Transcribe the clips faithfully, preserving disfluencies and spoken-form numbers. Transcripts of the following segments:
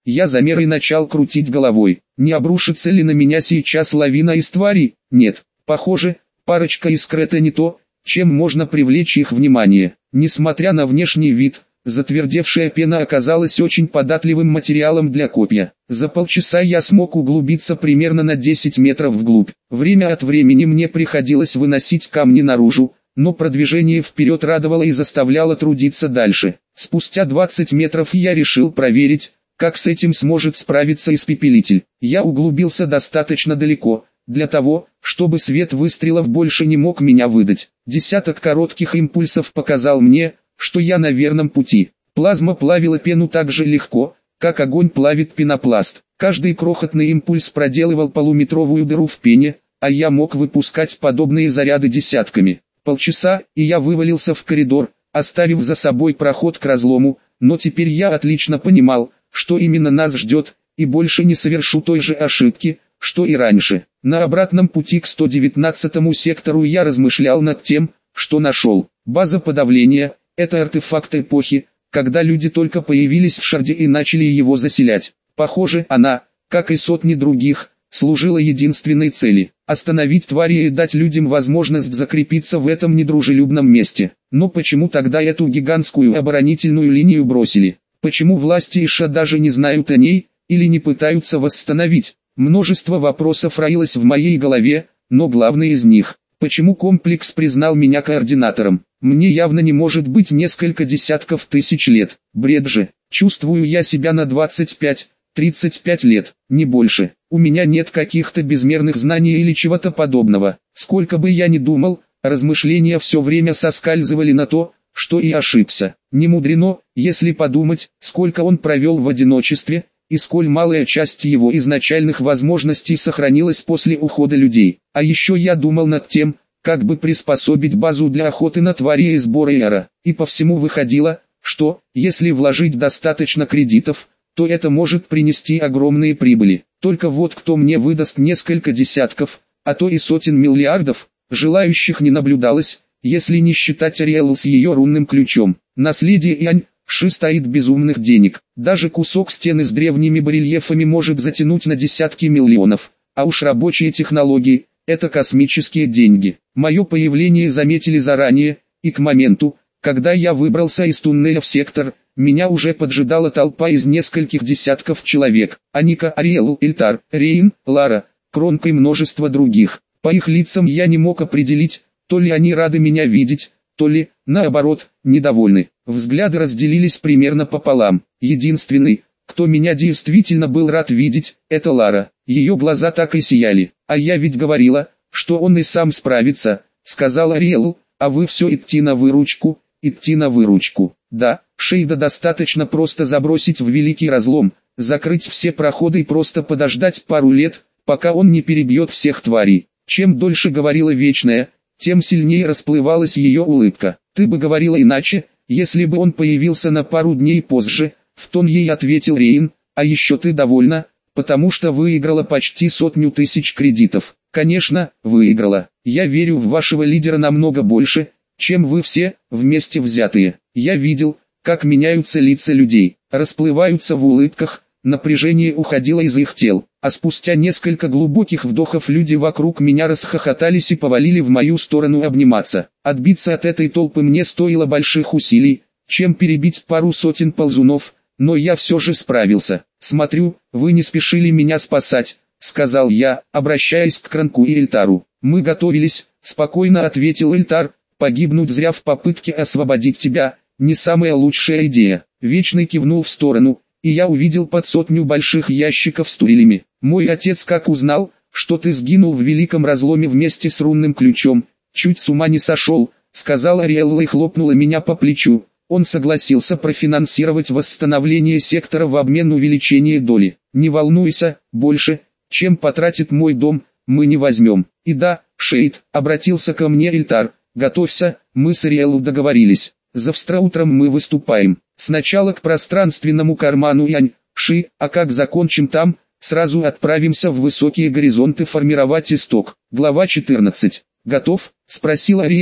Я замер и начал крутить головой. Не обрушится ли на меня сейчас лавина из тварей? Нет. Похоже, парочка искр — это не то, чем можно привлечь их внимание. Несмотря на внешний вид, затвердевшая пена оказалась очень податливым материалом для копья. За полчаса я смог углубиться примерно на десять метров вглубь. Время от времени мне приходилось выносить камни наружу, но продвижение вперед радовало и заставляло трудиться дальше. Спустя двадцать метров я решил проверить, как с этим сможет справиться испепелитель. Я углубился достаточно далеко, для того, чтобы свет выстрелов больше не мог меня выдать. Десяток коротких импульсов показал мне, что я на верном пути. Плазма плавила пену так же легко, как огонь плавит пенопласт. Каждый крохотный импульс проделывал полуметровую дыру в пене, а я мог выпускать подобные заряды десятками. Полчаса, и я вывалился в коридор, оставив за собой проход к разлому, но теперь я отлично понимал, что именно нас ждет, и больше не совершу той же ошибки, что и раньше. На обратном пути к сто девятнадцатому сектору я размышлял над тем, что нашел. База подавления – это артефакт эпохи, когда люди только появились в Шарде и начали его заселять. Похоже, она, как и сотни других, служила единственной цели – остановить твари и дать людям возможность закрепиться в этом недружелюбном месте. Но почему тогда эту гигантскую оборонительную линию бросили? Почему власти Иша даже не знают о ней, или не пытаются восстановить? Множество вопросов роилось в моей голове, но главный из них – почему комплекс признал меня координатором? Мне явно не может быть несколько десятков тысяч лет. Бред же. Чувствую я себя на двадцать пять — тридцать пять лет, не больше. У меня нет каких-то безмерных знаний или чего-то подобного. Сколько бы я ни думал, размышления все время соскальзывали на то, что и ошибся. Не мудрено, если подумать, сколько он провел в одиночестве, и сколь малая часть его изначальных возможностей сохранилась после ухода людей. А еще я думал над тем, как бы приспособить базу для охоты на твари и сбора эра. И по всему выходило, что, если вложить достаточно кредитов, то это может принести огромные прибыли. Только вот кто мне выдаст несколько десятков, а то и сотен миллиардов, желающих не наблюдалось, если не считать Ариэлу с ее рунным ключом. Наследие Янь Ши стоит безумных денег. Даже кусок стены с древними барельефами может затянуть на десятки миллионов. А уж рабочие технологии – это космические деньги. Мое появление заметили заранее, и к моменту, когда я выбрался из туннеля в сектор, меня уже поджидала толпа из нескольких десятков человек. Аника, Ариэлу, Эльтар, Рейн, Лара, Кронка и множество других. По их лицам я не мог определить, то ли они рады меня видеть, то ли, наоборот, недовольны. Взгляды разделились примерно пополам. Единственный, кто меня действительно был рад видеть, это Лара. Ее глаза так и сияли. А я ведь говорила, что он и сам справится, сказала Ариэлу, а вы все идти на выручку, идти на выручку. Да, Шейда достаточно просто забросить в великий разлом, закрыть все проходы и просто подождать пару лет, пока он не перебьет всех тварей. Чем дольше говорила Вечная, тем сильнее расплывалась ее улыбка. Ты бы говорила иначе, если бы он появился на пару дней позже, в тон ей ответил Рейн, а еще ты довольна, потому что выиграла почти сотню тысяч кредитов. Конечно, выиграла. Я верю в вашего лидера намного больше, чем вы все, вместе взятые. Я видел, как меняются лица людей, расплываются в улыбках, напряжение уходило из их тел, а спустя несколько глубоких вдохов люди вокруг меня расхохотались и повалили в мою сторону обниматься. Отбиться от этой толпы мне стоило больших усилий, чем перебить пару сотен ползунов, но я все же справился. «Смотрю, вы не спешили меня спасать», — сказал я, обращаясь к Кранку и Эльтару. «Мы готовились», — спокойно ответил Эльтар, — «погибнуть зря в попытке освободить тебя, не самая лучшая идея». Вечный кивнул в сторону, и я увидел под сотню больших ящиков с турелями. «Мой отец как узнал, что ты сгинул в Великом Разломе вместе с рунным ключом, чуть с ума не сошел», — сказала Ариэлла и хлопнула меня по плечу. Он согласился профинансировать восстановление сектора в обмен увеличение доли. «Не волнуйся, больше, чем потратит мой дом, мы не возьмем». «И да, Шейд», — обратился ко мне Эльтар, — «готовься, мы с Ариэллой договорились. Завтра утром мы выступаем. Сначала к пространственному карману Янь Ши, а как закончим там, сразу отправимся в высокие горизонты формировать исток». Глава четырнадцать. «Готов?» — спросил Ариэлу,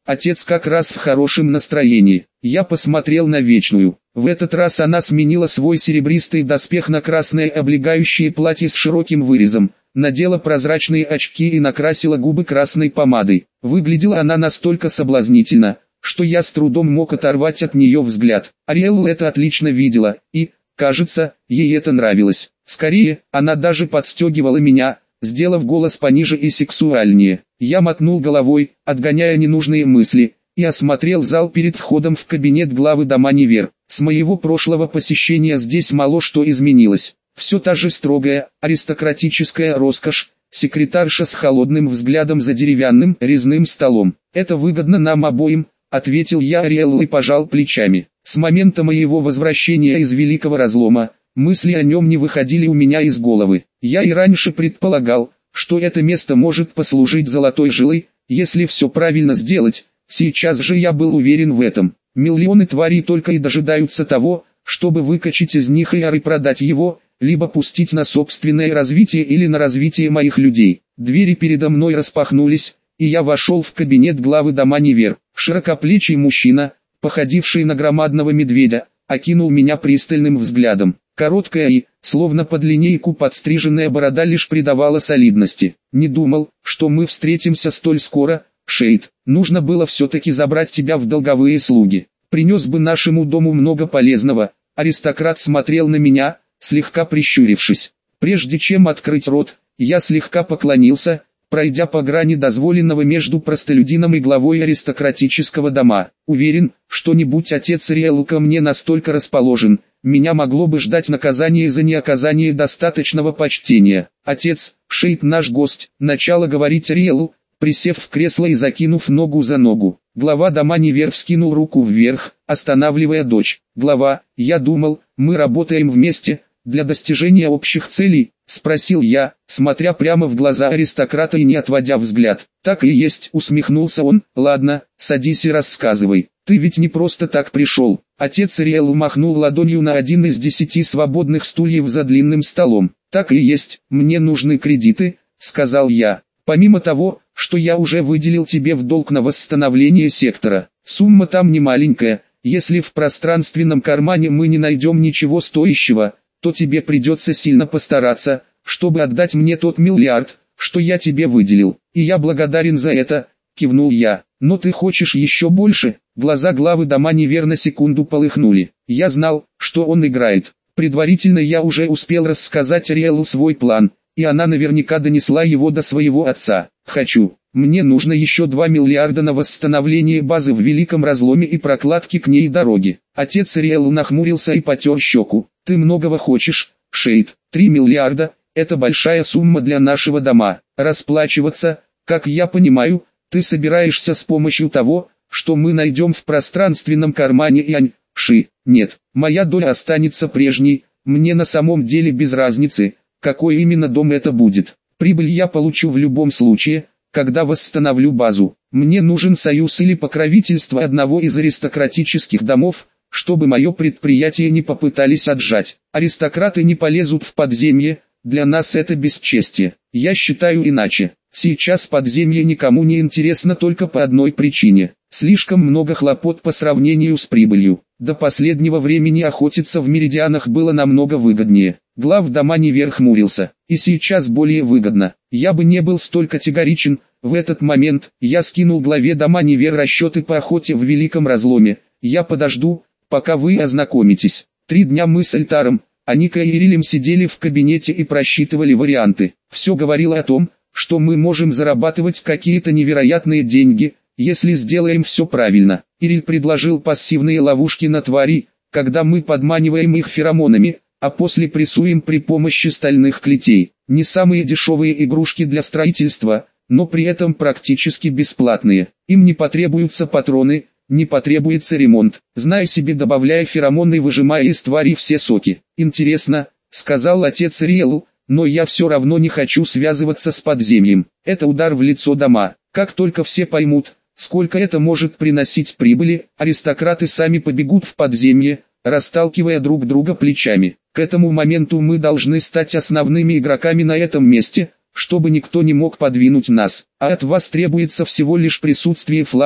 Отец как раз в хорошем настроении. Я посмотрел на Вечную. В этот раз она сменила свой серебристый доспех на красное облегающее платье с широким вырезом, надела прозрачные очки и накрасила губы красной помадой. Выглядела она настолько соблазнительно, что я с трудом мог оторвать от нее взгляд. Ариэлла это отлично видела, и, кажется, ей это нравилось. Скорее, она даже подстегивала меня, сделав голос пониже и сексуальнее. Я мотнул головой, отгоняя ненужные мысли, и осмотрел зал перед входом в кабинет главы дома Нивер. С моего прошлого посещения здесь мало что изменилось. Все та же строгая, аристократическая роскошь, секретарша с холодным взглядом за деревянным резным столом. «Это выгодно нам обоим», — ответил я Ариэлле и пожал плечами. С момента моего возвращения из Великого Разлома, мысли о нем не выходили у меня из головы. Я и раньше предполагал, что это место может послужить золотой жилой, если все правильно сделать. Сейчас же я был уверен в этом. Миллионы тварей только и дожидаются того, чтобы выкачать из них яр и продать его, либо пустить на собственное развитие или на развитие моих людей. Двери передо мной распахнулись, и я вошел в кабинет главы дома Нивер. Широкоплечий мужчина, походивший на громадного медведя, окинул меня пристальным взглядом. Короткая и, словно под линейку подстриженная борода лишь придавала солидности. «Не думал, что мы встретимся столь скоро, Шейд. Нужно было все-таки забрать тебя в долговые слуги. Принес бы нашему дому много полезного». Аристократ смотрел на меня, слегка прищурившись. Прежде чем открыть рот, я слегка поклонился, пройдя по грани дозволенного между простолюдином и главой аристократического дома. Уверен, что не будь отец Ариэллы ко мне настолько расположен, меня могло бы ждать наказание за неоказание достаточного почтения. «Отец, Шейд наш гость», — начала говорить Ариэлла, присев в кресло и закинув ногу за ногу. Глава дома Нивер вскинул руку вверх, останавливая дочь. «Глава, я думал, мы работаем вместе, для достижения общих целей», — спросил я, смотря прямо в глаза аристократа и не отводя взгляд. «Так и есть», — усмехнулся он. «Ладно, садись и рассказывай. Ты ведь не просто так пришел». Отец Ариэллы махнул ладонью на один из десяти свободных стульев за длинным столом. «Так и есть, мне нужны кредиты», — сказал я. «Помимо того, что я уже выделил тебе в долг на восстановление сектора. Сумма там не маленькая. Если в пространственном кармане мы не найдем ничего стоящего, то тебе придется сильно постараться, чтобы отдать мне тот миллиард, что я тебе выделил. И я благодарен за это», — кивнул я. «Но ты хочешь еще больше?» Глаза главы дома Нивер на секунду полыхнули. Я знал, что он играет. Предварительно я уже успел рассказать Ариэлле свой план, и она наверняка донесла его до своего отца. «Хочу. Мне нужно еще два миллиарда на восстановление базы в Великом Разломе и прокладки к ней дороги». Отец Ариэллы нахмурился и потер щеку. «Ты многого хочешь, Шейд. Три миллиарда – это большая сумма для нашего дома. Расплачиваться, как я понимаю, ты собираешься с помощью того, что мы найдем в пространственном кармане Янь-Ши. Нет, моя доля останется прежней, мне на самом деле без разницы, какой именно дом это будет. Прибыль я получу в любом случае, когда восстановлю базу. Мне нужен союз или покровительство одного из аристократических домов, чтобы мое предприятие не попытались отжать. Аристократы не полезут в подземье, для нас это бесчестие. Я считаю иначе. Сейчас подземье никому не интересно только по одной причине. Слишком много хлопот по сравнению с прибылью. До последнего времени охотиться в Меридианах было намного выгоднее. Глав дома Нивер хмурился. И сейчас более выгодно. Я бы не был столь категоричен. В этот момент я скинул главе дома Нивер расчеты по охоте в Великом Разломе. Я подожду, пока вы ознакомитесь. Три дня мы с Эльтаром, Аника и Ирилем сидели в кабинете и просчитывали варианты. Все говорило о том, что мы можем зарабатывать какие-то невероятные деньги, если сделаем все правильно. Ириль предложил пассивные ловушки на твари, когда мы подманиваем их феромонами, а после прессуем при помощи стальных клетей. Не самые дешевые игрушки для строительства, но при этом практически бесплатные. Им не потребуются патроны, не потребуется ремонт. Знай себе, добавляя феромоны и выжимая из твари все соки. «Интересно», — сказал отец Ариэллы, «но я все равно не хочу связываться с подземьем. Это удар в лицо дома. Как только все поймут, сколько это может приносить прибыли, аристократы сами побегут в подземье, расталкивая друг друга плечами. К этому моменту мы должны стать основными игроками на этом месте, чтобы никто не мог подвинуть нас. А от вас требуется всего лишь присутствие флага,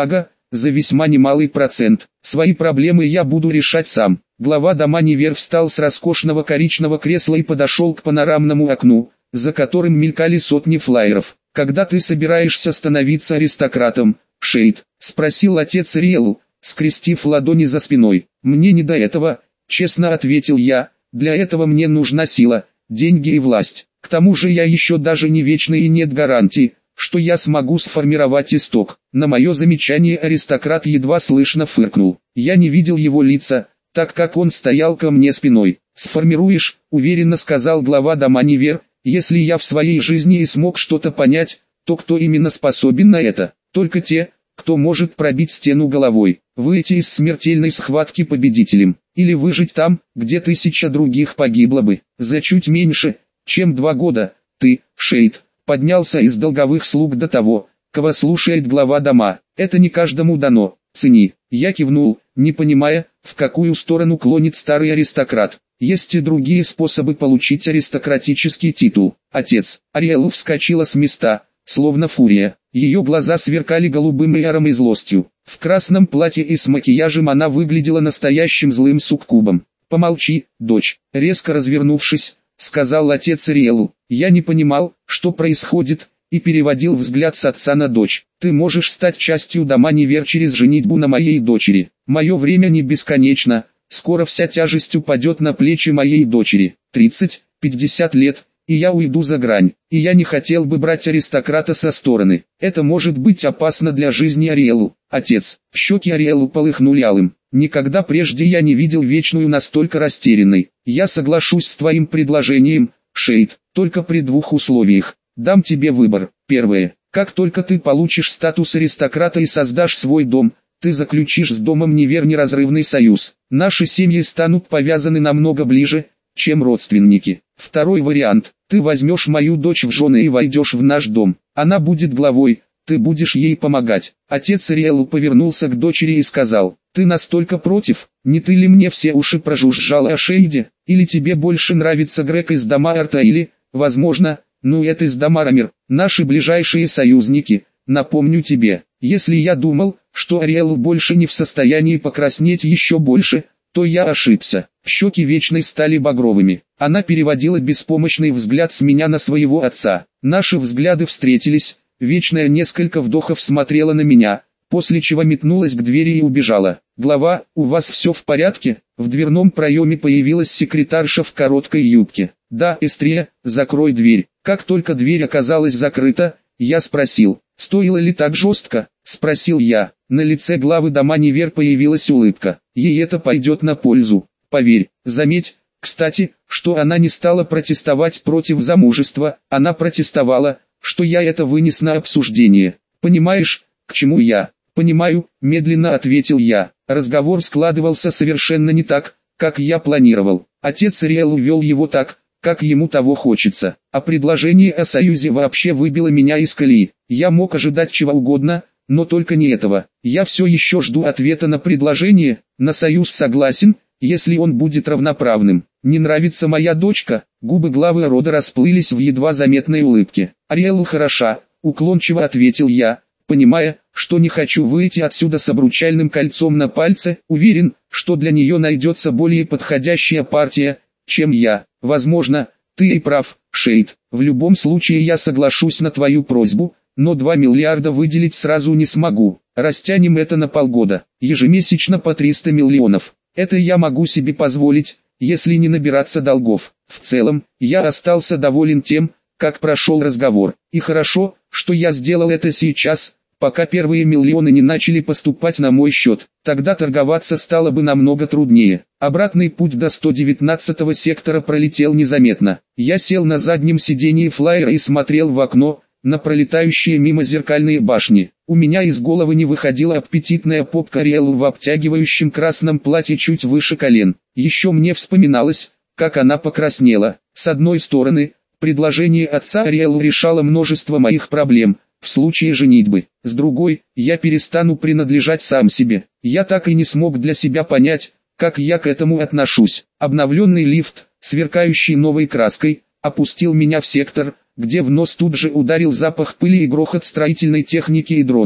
за весьма немалый процент. Свои проблемы я буду решать сам. Глава дома Нивер встал с роскошного коричневого кресла и подошел к панорамному окну, за которым мелькали сотни флаеров. «Когда ты собираешься становиться аристократом, Шейд?» — спросил отец Риэлу, скрестив ладони за спиной. «Мне не до этого», — честно ответил я, — «для этого мне нужна сила, деньги и власть. К тому же я еще даже не вечный и нет гарантии, что я смогу сформировать исток». На мое замечание аристократ едва слышно фыркнул. Я не видел его лица, так как он стоял ко мне спиной. «Сформируешь», — уверенно сказал глава дома Нивер. «Если я в своей жизни и смог что-то понять, то кто именно способен на это? Только те, кто может пробить стену головой, выйти из смертельной схватки победителем, или выжить там, где тысяча других погибло бы. За чуть меньше, чем два года, ты, Шейд, поднялся из долговых слуг до того, кого слушает глава дома. Это не каждому дано, цени». Я кивнул, не понимая, в какую сторону клонит старый аристократ. Есть и другие способы получить аристократический титул. Отец Ариэлу вскочила с места, словно фурия. Ее глаза сверкали голубым яром и злостью. В красном платье и с макияжем она выглядела настоящим злым суккубом. «Помолчи, дочь», — резко развернувшись, сказал отец Ариэлу. Я не понимал, что происходит, и переводил взгляд с отца на дочь. «Ты можешь стать частью дома Нивер через женитьбу на моей дочери. Мое время не бесконечно, скоро вся тяжесть упадет на плечи моей дочери. тридцать, пятьдесят лет, и я уйду за грань. И я не хотел бы брать аристократа со стороны. Это может быть опасно для жизни Ариэлу». Отец, щеки Ариэлу полыхнули алым. «Никогда прежде я не видел Вечную настолько растерянной. Я соглашусь с твоим предложением, Шейд, только при двух условиях. Дам тебе выбор. Первое. Как только ты получишь статус аристократа и создашь свой дом, ты заключишь с домом Нивер неразрывный союз. Наши семьи станут повязаны намного ближе, чем родственники. Второй вариант. Ты возьмешь мою дочь в жены и войдешь в наш дом. Она будет главой, ты будешь ей помогать». Отец Ариэлу повернулся к дочери и сказал: «Ты настолько против, не ты ли мне все уши прожужжала о Шейде? Или тебе больше нравится Грег из дома Арта или, возможно, ну это из дома Рамир, наши ближайшие союзники? Напомню тебе, если я думал, что Ариэлу больше не в состоянии покраснеть еще больше, то я ошибся». Щеки Вечной стали багровыми. Она переводила беспомощный взгляд с меня на своего отца. Наши взгляды встретились, Вечная несколько вдохов смотрела на меня, после чего метнулась к двери и убежала. «Глава, у вас все в порядке?» В дверном проеме появилась секретарша в короткой юбке. «Да, Эстрия, закрой дверь». Как только дверь оказалась закрыта, я спросил: «Стоило ли так жестко?» — спросил я. На лице главы дома Нивер появилась улыбка. «Ей это пойдет на пользу. Поверь, заметь, кстати, что она не стала протестовать против замужества, она протестовала, что я это вынес на обсуждение. Понимаешь, к чему я?» «Понимаю», — медленно ответил я. Разговор складывался совершенно не так, как я планировал. Отец Ариэлу вел его так, как ему того хочется. А предложение о союзе вообще выбило меня из колеи. Я мог ожидать чего угодно, но только не этого. Я все еще жду ответа на предложение. На союз согласен, если он будет равноправным. Не нравится моя дочка? Губы главы рода расплылись в едва заметной улыбке. «Ариэлу хороша», — уклончиво ответил я, понимая, что не хочу выйти отсюда с обручальным кольцом на пальце. Уверен, что для нее найдется более подходящая партия, чем я. Возможно, ты и прав, Шейд. В любом случае я соглашусь на твою просьбу, но два миллиарда выделить сразу не смогу. Растянем это на полгода, ежемесячно по триста миллионов. Это я могу себе позволить, если не набираться долгов. В целом, я остался доволен тем, как прошел разговор. И хорошо, что я сделал это сейчас, пока первые миллионы не начали поступать на мой счет. Тогда торговаться стало бы намного труднее. Обратный путь до сто девятнадцатого сектора пролетел незаметно. Я сел на заднем сидении флайера и смотрел в окно, на пролетающие мимо зеркальные башни. У меня из головы не выходила аппетитная попка Ариэлу в обтягивающем красном платье чуть выше колен. Еще мне вспоминалось, как она покраснела. С одной стороны, предложение отца Ариэлу решало множество моих проблем, в случае женитьбы. С другой, я перестану принадлежать сам себе. Я так и не смог для себя понять, как я к этому отношусь. Обновленный лифт, сверкающий новой краской, опустил меня в сектор, где в нос тут же ударил запах пыли и грохот строительной техники и дронов.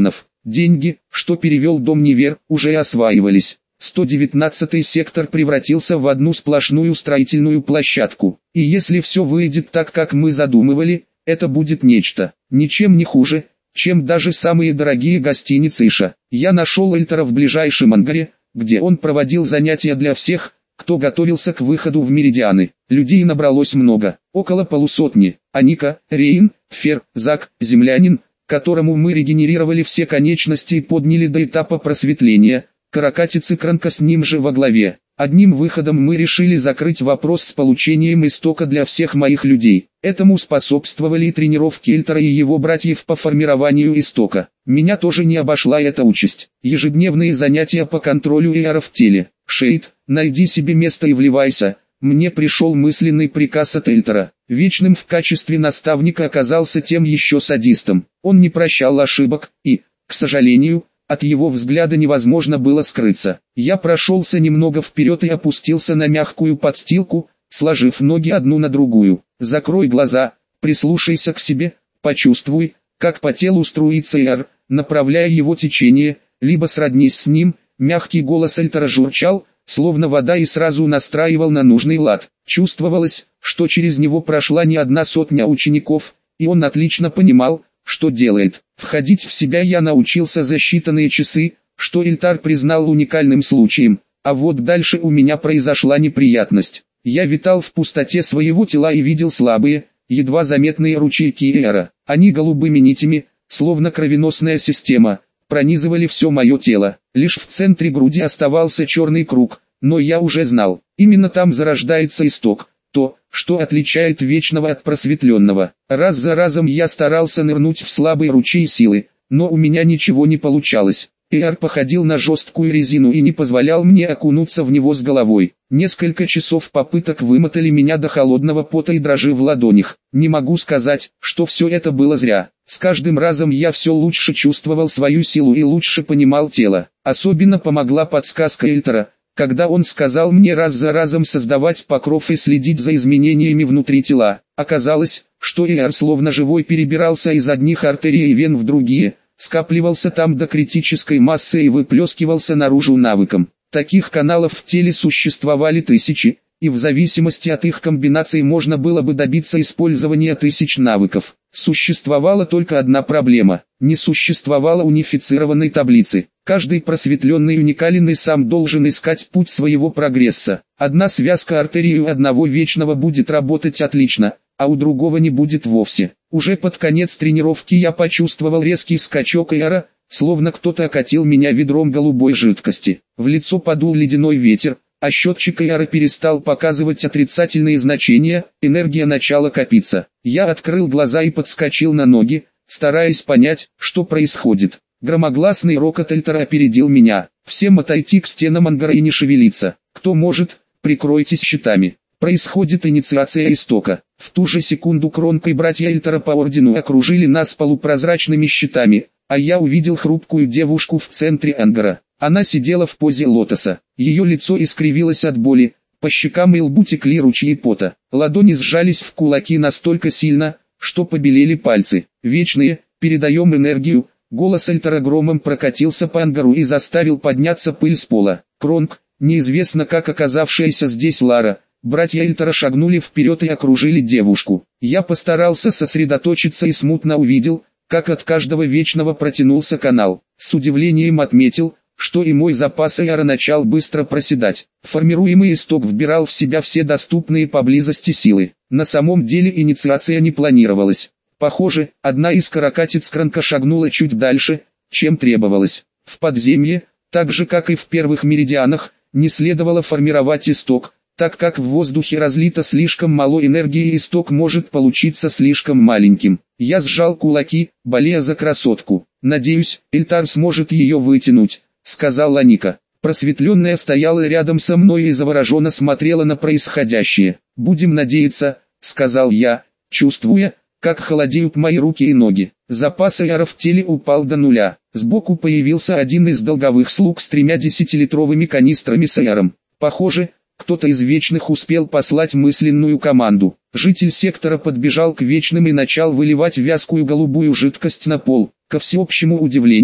Деньги, что перевел Домнивер, уже осваивались. сто девятнадцатый сектор превратился в одну сплошную строительную площадку. И если все выйдет так, как мы задумывали, это будет нечто, ничем не хуже, чем даже самые дорогие гостиницы Иша. Я нашел Эльтера в ближайшем ангаре, где он проводил занятия для всех, кто готовился к выходу в Меридианы. Людей набралось много, около полусотни. Аника, Рейн, Фер, Зак, землянин, которому мы регенерировали все конечности и подняли до этапа просветления, каракатиц и Кранка с ним же во главе. Одним выходом мы решили закрыть вопрос с получением истока для всех моих людей. Этому способствовали и тренировки Эльтера и его братьев по формированию истока. Меня тоже не обошла эта участь. Ежедневные занятия по контролю Эара в теле. Шейд, найди себе место и вливайся. Мне пришел мысленный приказ от Эльтера. Вечным в качестве наставника оказался тем еще садистом. Он не прощал ошибок и, к сожалению, от его взгляда невозможно было скрыться. Я прошелся немного вперед и опустился на мягкую подстилку, сложив ноги одну на другую. Закрой глаза, прислушайся к себе, почувствуй, как по телу струится Эар, направляя его течение, либо сроднись с ним. Мягкий голос Эльтера журчал, словно вода, и сразу настраивал на нужный лад. Чувствовалось, что через него прошла не одна сотня учеников, и он отлично понимал, что делает. Входить в себя я научился за считанные часы, что Эльтар признал уникальным случаем, а вот дальше у меня произошла неприятность. Я витал в пустоте своего тела и видел слабые, едва заметные ручейки Эара. Они голубыми нитями, словно кровеносная система, пронизывали все мое тело. Лишь в центре груди оставался черный круг, но я уже знал, именно там зарождается исток, то, что отличает вечного от просветленного. Раз за разом я старался нырнуть в слабый ручей силы, но у меня ничего не получалось. Эар походил на жесткую резину и не позволял мне окунуться в него с головой. Несколько часов попыток вымотали меня до холодного пота и дрожи в ладонях. Не могу сказать, что все это было зря. С каждым разом я все лучше чувствовал свою силу и лучше понимал тело. Особенно помогла подсказка Эльтера, когда он сказал мне раз за разом создавать покров и следить за изменениями внутри тела. Оказалось, что Эар словно живой перебирался из одних артерий и вен в другие, скапливался там до критической массы и выплескивался наружу навыком. Таких каналов в теле существовали тысячи, и в зависимости от их комбинаций можно было бы добиться использования тысяч навыков. Существовала только одна проблема: не существовало унифицированной таблицы. Каждый просветленный уникален и сам должен искать путь своего прогресса. Одна связка артерий у одного вечного будет работать отлично, а у другого не будет вовсе. Уже под конец тренировки я почувствовал резкий скачок Эара, словно кто-то окатил меня ведром голубой жидкости. В лицо подул ледяной ветер, а счетчик Эара перестал показывать отрицательные значения, энергия начала копиться. Я открыл глаза и подскочил на ноги, стараясь понять, что происходит. Громогласный рокот Эльтера опередил меня. Всем отойти к стенам ангара и не шевелиться. Кто может, прикройтесь щитами. Происходит инициация истока. В ту же секунду Кронка и братья Эльтера по ордену окружили нас полупрозрачными щитами, а я увидел хрупкую девушку в центре ангара. Она сидела в позе лотоса. Ее лицо искривилось от боли, по щекам и лбу текли ручьи пота. Ладони сжались в кулаки настолько сильно, что побелели пальцы. Вечные, передаем энергию. Голос Эльтера громом прокатился по ангару и заставил подняться пыль с пола. Кронк, неизвестно как оказавшаяся здесь Лара, братья Эльтера шагнули вперед и окружили девушку. Я постарался сосредоточиться и смутно увидел, как от каждого вечного протянулся канал. С удивлением отметил, что и мой запас Эара начал быстро проседать. Формируемый исток вбирал в себя все доступные поблизости силы. На самом деле инициация не планировалась. Похоже, одна из каракатиц Кранка шагнула чуть дальше, чем требовалось. В подземье, так же как и в первых меридианах, не следовало формировать исток, так как в воздухе разлито слишком мало энергии и исток может получиться слишком маленьким. Я сжал кулаки, болея за красотку. «Надеюсь, Эльтар сможет ее вытянуть», — сказала Ника. Просветленная стояла рядом со мной и завороженно смотрела на происходящее. «Будем надеяться», — сказал я, чувствуя, как холодеют мои руки и ноги. Запас Эара в теле упал до нуля. Сбоку появился один из долговых слуг с тремя десятилитровыми канистрами с Эаром. Похоже, кто-то из вечных успел послать мысленную команду. Житель сектора подбежал к вечным и начал выливать вязкую голубую жидкость на пол. Ко всеобщему удивлению,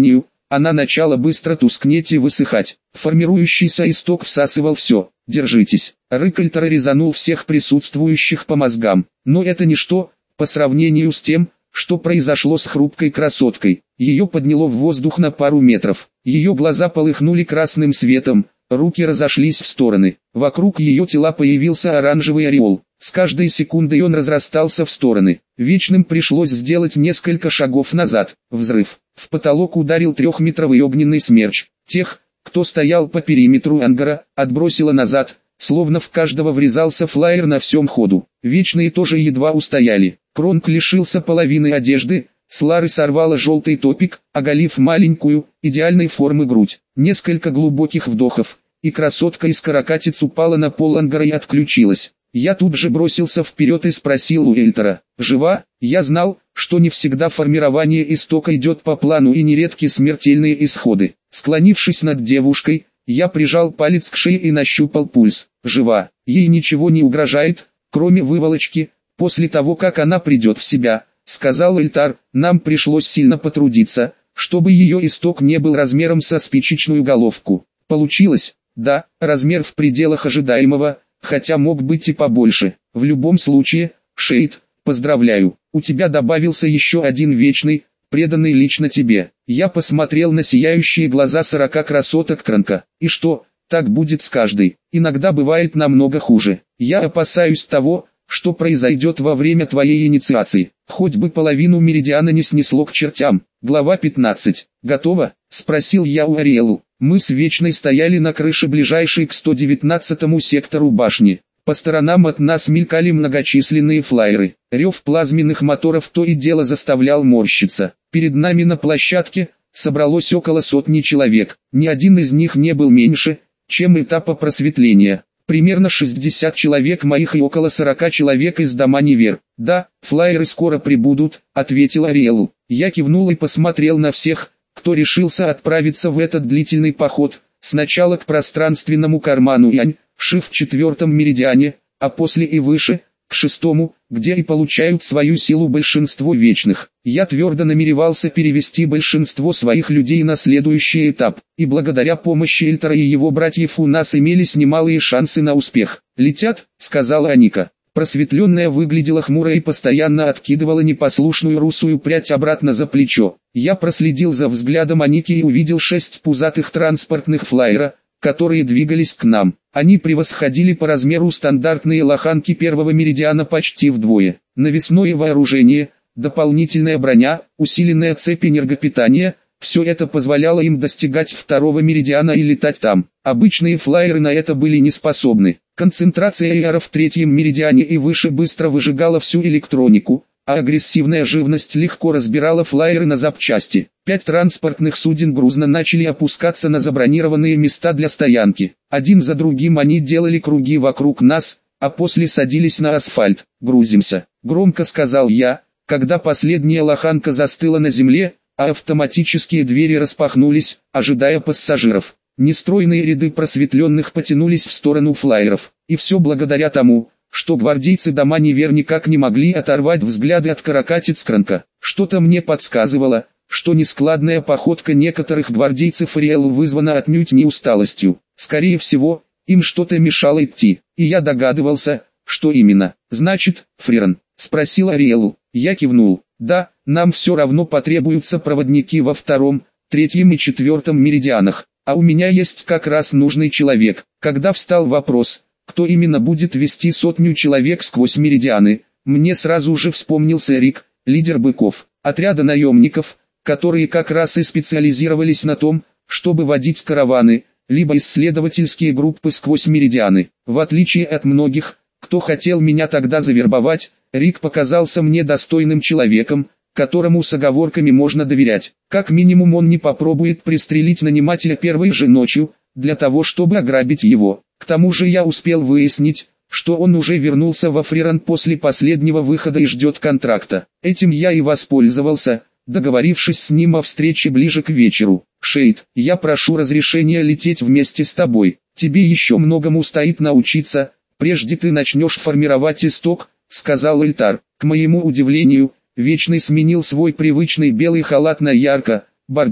она начала быстро тускнеть и высыхать. Формирующийся исток всасывал все. «Держитесь!» Рык Эльтара резанул всех присутствующих по мозгам. Но это ничто, по сравнению с тем, что произошло с хрупкой красоткой. Ее подняло в воздух на пару метров. Ее глаза полыхнули красным светом, руки разошлись в стороны. Вокруг ее тела появился оранжевый ореол. С каждой секундой он разрастался в стороны. Вечным пришлось сделать несколько шагов назад. Взрыв. В потолок ударил трехметровый огненный смерч. Тех, кто стоял по периметру ангара, отбросило назад, словно в каждого врезался флайер на всем ходу. Вечные тоже едва устояли. Кронк лишился половины одежды, с Лары сорвала желтый топик, оголив маленькую, идеальной формы грудь. Несколько глубоких вдохов, и красотка из каракатиц упала на пол ангара и отключилась. Я тут же бросился вперед и спросил у Эльтара: «Жива?» Я знал, что не всегда формирование истока идет по плану и нередки смертельные исходы. Склонившись над девушкой, я прижал палец к шее и нащупал пульс. Жива. Ей ничего не угрожает, кроме выволочки, после того как она придет в себя, сказал Эльтар. Нам пришлось сильно потрудиться, чтобы ее исток не был размером со спичечную головку. Получилось? Да, размер в пределах ожидаемого, хотя мог быть и побольше. В любом случае, Шейд, поздравляю, у тебя добавился еще один вечный, преданный лично тебе. Я посмотрел на сияющие глаза сорока красоток Кронка. И что, так будет с каждой? Иногда бывает намного хуже. Я опасаюсь того, что произойдет во время твоей инициации. Хоть бы половину меридиана не снесло к чертям. Глава пятнадцать. Готово? Спросил я у Ариэлу. Мы с Вечной стояли на крыше ближайшей к сто девятнадцатому сектору башни. По сторонам от нас мелькали многочисленные флайеры. Рев плазменных моторов то и дело заставлял морщиться. Перед нами на площадке собралось около сотни человек. Ни один из них не был меньше, чем этапа просветления. Примерно шестьдесят человек моих и около сорока человек из дома Невер. «Да, флайеры скоро прибудут», — ответил Ариэлу. Я кивнул и посмотрел на всех, кто решился отправиться в этот длительный поход. Сначала к пространственному карману Янь, Ши в четвертом меридиане, а после и выше, к шестому, где и получают свою силу большинство вечных. Я твердо намеревался перевести большинство своих людей на следующий этап, и благодаря помощи Эльтара и его братьев у нас имелись немалые шансы на успех. «Летят», — сказала Аника. Просветленная выглядела хмуро и постоянно откидывала непослушную русую прядь обратно за плечо. Я проследил за взглядом Аники и увидел шесть пузатых транспортных флайера, которые двигались к нам. Они превосходили по размеру стандартные лоханки первого меридиана почти вдвое. Навесное вооружение, дополнительная броня, усиленная цепь энергопитания — все это позволяло им достигать второго меридиана и летать там. Обычные флайеры на это были не способны. Концентрация эйара в третьем меридиане и выше быстро выжигала всю электронику, а агрессивная живность легко разбирала флайеры на запчасти. Пять транспортных суден грузно начали опускаться на забронированные места для стоянки. Один за другим они делали круги вокруг нас, а после садились на асфальт. «Грузимся», — громко сказал я, когда последняя лоханка застыла на земле, а автоматические двери распахнулись, ожидая пассажиров. Нестройные ряды просветленных потянулись в сторону флайеров. И все благодаря тому, что гвардейцы дома Невер никак не могли оторвать взгляды от каракатиц Кронка. Что-то мне подсказывало, что нескладная походка некоторых гвардейцев Ариэлу вызвана отнюдь не усталостью. Скорее всего, им что-то мешало идти, и я догадывался, что именно. «Значит, Фриран?» — спросил Ариэлу. Я кивнул. «Да, нам все равно потребуются проводники во втором, третьем и четвертом меридианах, а у меня есть как раз нужный человек». Когда встал вопрос, кто именно будет вести сотню человек сквозь меридианы, мне сразу же вспомнился Рик, лидер быков, отряда наемников, которые как раз и специализировались на том, чтобы водить караваны, либо исследовательские группы сквозь меридианы. В отличие от многих, кто хотел меня тогда завербовать, Рик показался мне достойным человеком, которому с оговорками можно доверять. Как минимум он не попробует пристрелить нанимателя первой же ночью, для того чтобы ограбить его. К тому же я успел выяснить, что он уже вернулся во Фриран после последнего выхода и ждет контракта. Этим я и воспользовался, договорившись с ним о встрече ближе к вечеру. «Шейд, я прошу разрешения лететь вместе с тобой. Тебе еще многому стоит научиться, прежде ты начнешь формировать исток», — сказал Эльтар. К моему удивлению, Вечный сменил свой привычный белый халат на ярко-бордовый.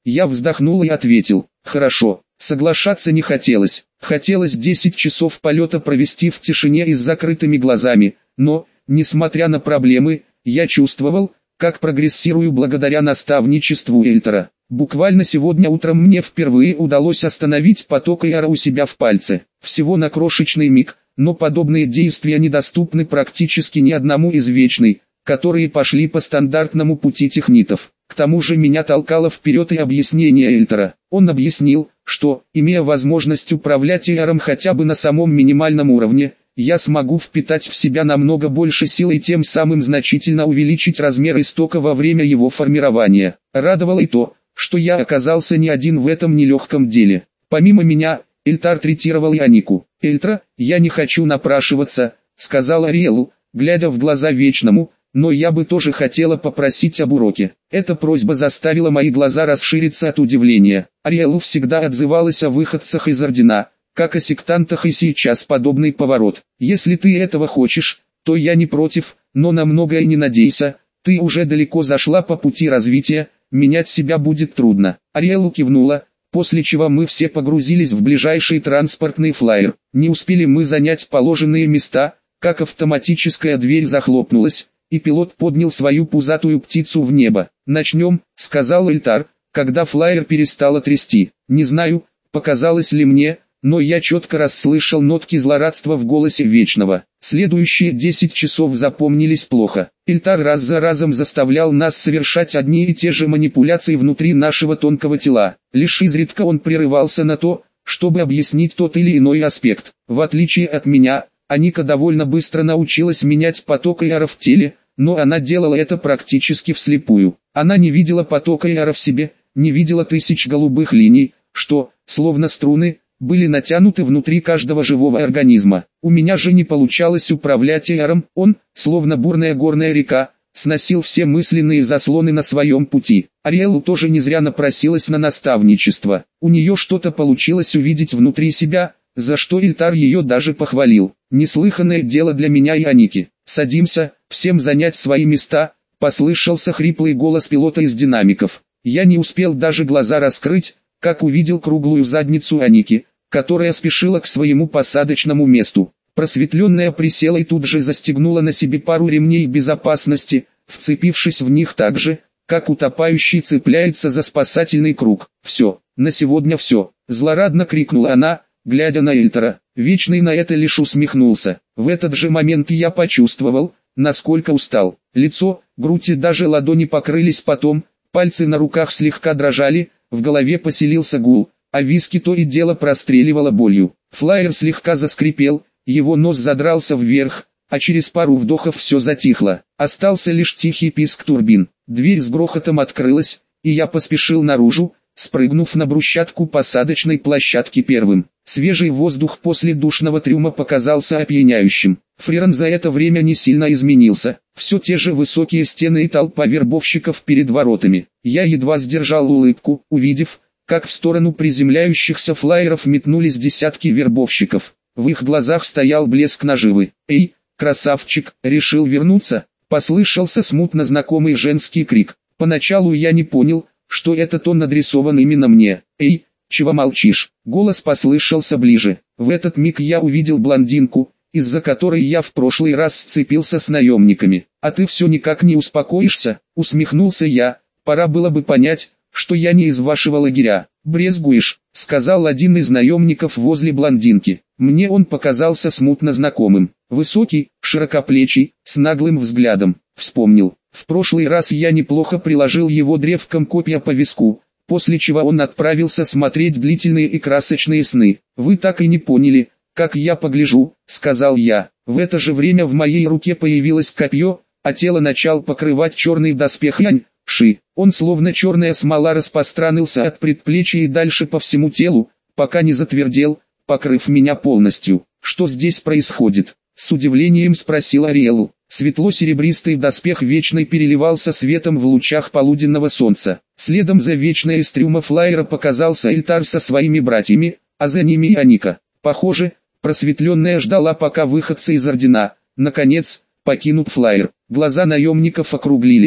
Я вздохнул и ответил: хорошо. Соглашаться не хотелось. Хотелось десять часов полета провести в тишине и с закрытыми глазами, но, несмотря на проблемы, я чувствовал, как прогрессирую благодаря наставничеству Эльтера. Буквально сегодня утром мне впервые удалось остановить поток Иара у себя в пальце. Всего на крошечный миг, но подобные действия недоступны практически ни одному из вечной, которые пошли по стандартному пути технитов. К тому же меня толкало вперед и объяснение Эльтера. Он объяснил, что, имея возможность управлять Иаром хотя бы на самом минимальном уровне, я смогу впитать в себя намного больше сил и тем самым значительно увеличить размер истока во время его формирования. Радовало и то, что я оказался не один в этом нелегком деле. Помимо меня, Эльтар третировал и Анику. «Эльтра, я не хочу напрашиваться», — сказал Ариэлу, глядя в глаза Вечному, «но я бы тоже хотела попросить об уроке». Эта просьба заставила мои глаза расшириться от удивления. Ариэлу всегда отзывалась о выходцах из Ордена, как о сектантах, и сейчас подобный поворот. «Если ты этого хочешь, то я не против, но на многое не надейся, ты уже далеко зашла по пути развития, менять себя будет трудно». Ариэлу кивнула, после чего мы все погрузились в ближайший транспортный флайер. Не успели мы занять положенные места, как автоматическая дверь захлопнулась, и пилот поднял свою пузатую птицу в небо. «Начнем», — сказал Эльтар, когда флайер перестало трясти. Не знаю, показалось ли мне, но я четко расслышал нотки злорадства в голосе Вечного. Следующие десять часов запомнились плохо. Эльтар раз за разом заставлял нас совершать одни и те же манипуляции внутри нашего тонкого тела. Лишь изредка он прерывался на то, чтобы объяснить тот или иной аспект. В отличие от меня, Аника довольно быстро научилась менять поток Иара в теле, но она делала это практически вслепую. Она не видела потока Иара в себе, не видела тысяч голубых линий, что, словно струны, были натянуты внутри каждого живого организма. У меня же не получалось управлять Иаром, он, словно бурная горная река, сносил все мысленные заслоны на своем пути. Ариэлу тоже не зря напросилась на наставничество. У нее что-то получилось увидеть внутри себя, за что Эльтар ее даже похвалил. Неслыханное дело для меня и Аники. «Садимся, всем занять свои места», — послышался хриплый голос пилота из динамиков. Я не успел даже глаза раскрыть, как увидел круглую задницу Аники, которая спешила к своему посадочному месту. Просветленная присела и тут же застегнула на себе пару ремней безопасности, вцепившись в них так же, как утопающий цепляется за спасательный круг. «Все, на сегодня все», — злорадно крикнула она, глядя на Эльтера. Вечный на это лишь усмехнулся. В этот же момент я почувствовал, насколько устал. Лицо, грудь и даже ладони покрылись потом, пальцы на руках слегка дрожали, в голове поселился гул, а виски то и дело простреливало болью. Флайер слегка заскрипел, его нос задрался вверх, а через пару вдохов все затихло. Остался лишь тихий писк турбин. Дверь с грохотом открылась, и я поспешил наружу, спрыгнув на брусчатку посадочной площадки первым. Свежий воздух после душного трюма показался опьяняющим. Фриран за это время не сильно изменился. Все те же высокие стены и толпа вербовщиков перед воротами. Я едва сдержал улыбку, увидев, как в сторону приземляющихся флайеров метнулись десятки вербовщиков. В их глазах стоял блеск наживы. «Эй, красавчик, решил вернуться?» — послышался смутно знакомый женский крик. Поначалу я не понял, что этот он адресован именно мне. «Эй, чего молчишь?» Голос послышался ближе. В этот миг я увидел блондинку, из-за которой я в прошлый раз сцепился с наемниками. «А ты все никак не успокоишься?» — усмехнулся я. «Пора было бы понять, что я не из вашего лагеря». «Брезгуешь», — сказал один из наемников возле блондинки. Мне он показался смутно знакомым. Высокий, широкоплечий, с наглым взглядом. Вспомнил. В прошлый раз я неплохо приложил его древком копья по виску, после чего он отправился смотреть длительные и красочные сны. «Вы так и не поняли, как я погляжу», — сказал я. В это же время в моей руке появилось копье, а тело начал покрывать черный доспех Янь-Ши. Он словно черная смола распространился от предплечья и дальше по всему телу, пока не затвердел, покрыв меня полностью. «Что здесь происходит?» — с удивлением спросил Ариэлу. Светло-серебристый доспех Вечной переливался светом в лучах полуденного солнца. Следом за Вечной из трюма флайера показался Эльтар со своими братьями, а за ними и Аника. Похоже, просветленная ждала, пока выходцы из Ордена, наконец, покинут флайер. Глаза наемников округлились,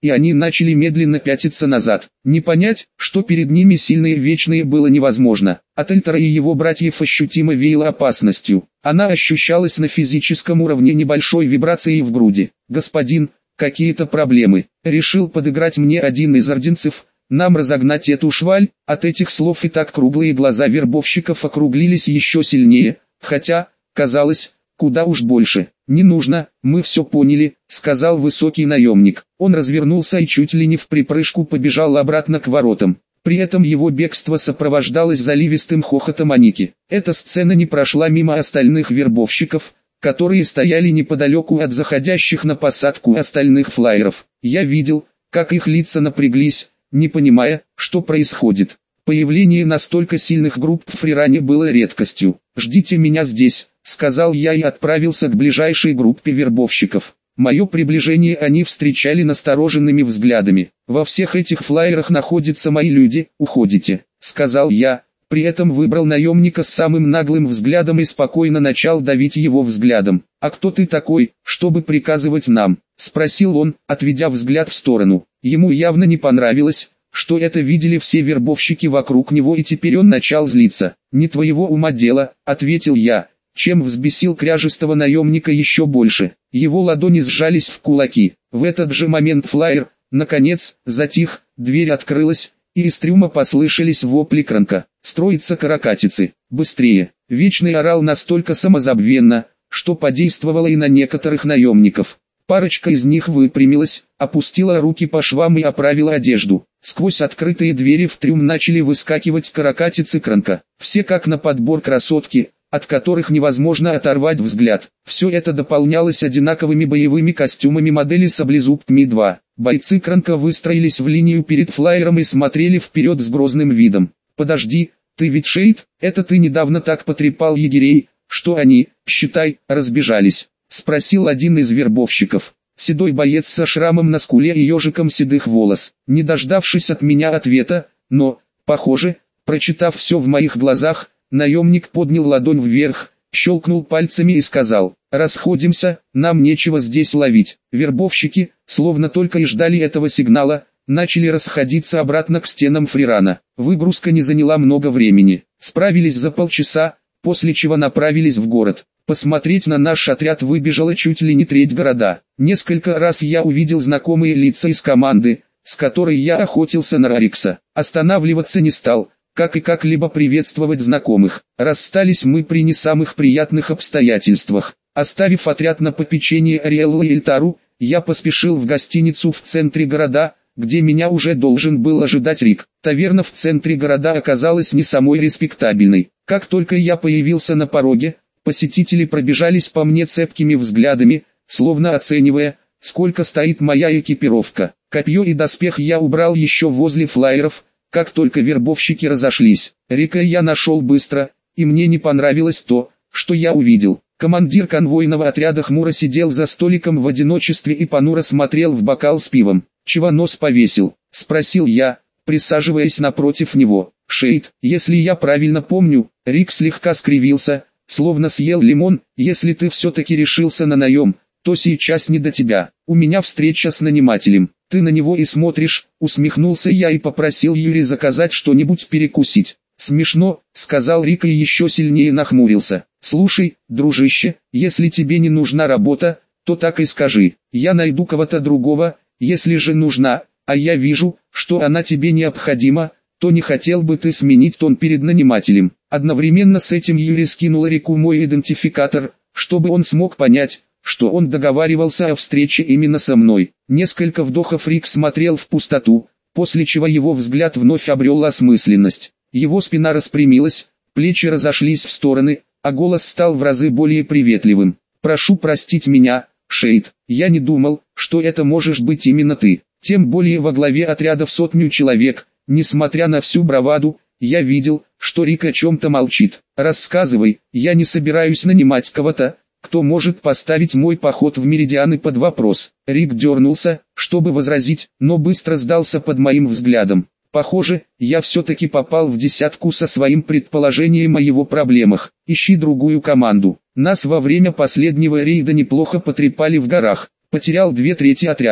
и они начали медленно пятиться назад. Не понять, что перед ними сильные вечные, было невозможно. От Эльтера и его братьев ощутимо веяло опасностью. Она ощущалась на физическом уровне небольшой вибрацией в груди. «Господин, какие-то проблемы. Решил подыграть мне один из орденцев. Нам разогнать эту шваль». От этих слов и так круглые глаза вербовщиков округлились еще сильнее, хотя, казалось, куда уж больше. «Не нужно, мы все поняли», — сказал высокий наемник. Он развернулся и чуть ли не в припрыжку побежал обратно к воротам. При этом его бегство сопровождалось заливистым хохотом Аники. Эта сцена не прошла мимо остальных вербовщиков, которые стояли неподалеку от заходящих на посадку остальных флайеров. Я видел, как их лица напряглись, не понимая, что происходит. Появление настолько сильных групп в Фриране было редкостью. «Ждите меня здесь», — сказал я и отправился к ближайшей группе вербовщиков. Мое приближение они встречали настороженными взглядами. «Во всех этих флайерах находятся мои люди, уходите», — сказал я. При этом выбрал наемника с самым наглым взглядом и спокойно начал давить его взглядом. «А кто ты такой, чтобы приказывать нам?» — спросил он, отведя взгляд в сторону. Ему явно не понравилось, что это видели все вербовщики вокруг него, и теперь он начал злиться. «Не твоего ума дело», — ответил я, чем взбесил кряжестого наемника еще больше. Его ладони сжались в кулаки. В этот же момент флайер, наконец, затих, дверь открылась, и из трюма послышались вопли Кранка. «Строятся каракатицы! Быстрее!» Вечный орал настолько самозабвенно, что подействовало и на некоторых наемников. Парочка из них выпрямилась, опустила руки по швам и оправила одежду. Сквозь открытые двери в трюм начали выскакивать каракатицы Кранка. Все как на подбор красотки, от которых невозможно оторвать взгляд. Все это дополнялось одинаковыми боевыми костюмами модели Саблезуб Ми два. Бойцы Кранка выстроились в линию перед флайером и смотрели вперед с грозным видом. «Подожди, ты ведь Шейд? Это ты недавно так потрепал егерей, что они, считай, разбежались?» — спросил один из вербовщиков. Седой боец со шрамом на скуле и ежиком седых волос. Не дождавшись от меня ответа, но, похоже, прочитав все в моих глазах, наемник поднял ладонь вверх, щелкнул пальцами и сказал: «Расходимся, нам нечего здесь ловить». Вербовщики, словно только и ждали этого сигнала, начали расходиться обратно к стенам Фрирана. Выгрузка не заняла много времени. Справились за полчаса, после чего направились в город. Посмотреть на наш отряд выбежала чуть ли не треть города. Несколько раз я увидел знакомые лица из команды, с которой я охотился на Рарикса. Останавливаться не стал, как и как-либо приветствовать знакомых. Расстались мы при не самых приятных обстоятельствах. Оставив отряд на попечение Ариэлла и Эльтару, я поспешил в гостиницу в центре города, где меня уже должен был ожидать Рик. Таверна в центре города оказалась не самой респектабельной. Как только я появился на пороге, посетители пробежались по мне цепкими взглядами, словно оценивая, сколько стоит моя экипировка. Копье и доспех я убрал еще возле флайеров, как только вербовщики разошлись. Рика я нашел быстро, и мне не понравилось то, что я увидел. Командир конвойного отряда хмуро сидел за столиком в одиночестве и понуро смотрел в бокал с пивом. «Чего нос повесил?» — спросил я, присаживаясь напротив него. «Шейд, если я правильно помню», — Рик слегка скривился, словно съел лимон. «Если ты все-таки решился на наем, то сейчас не до тебя. У меня встреча с нанимателем. Ты на него и смотришь», — усмехнулся я и попросил Юри заказать что-нибудь перекусить. «Смешно», — сказал Рик и еще сильнее нахмурился. «Слушай, дружище, если тебе не нужна работа, то так и скажи. Я найду кого-то другого, если же нужна, а я вижу, что она тебе необходима, то не хотел бы ты сменить тон перед нанимателем». Одновременно с этим Юри скинул Рику мой идентификатор, чтобы он смог понять, что он договаривался о встрече именно со мной. Несколько вдохов Рик смотрел в пустоту, после чего его взгляд вновь обрел осмысленность. Его спина распрямилась, плечи разошлись в стороны, а голос стал в разы более приветливым. «Прошу простить меня, Шейд, я не думал, что это можешь быть именно ты. Тем более во главе отряда в сотню человек, несмотря на всю браваду, я видел, что Рик о чем-то молчит. Рассказывай, я не собираюсь нанимать кого-то, кто может поставить мой поход в Меридианы под вопрос». Рик дернулся, чтобы возразить, но быстро сдался под моим взглядом. «Похоже, я все-таки попал в десятку со своим предположением о его проблемах. Ищи другую команду. Нас во время последнего рейда неплохо потрепали в горах. Потерял две трети отряда.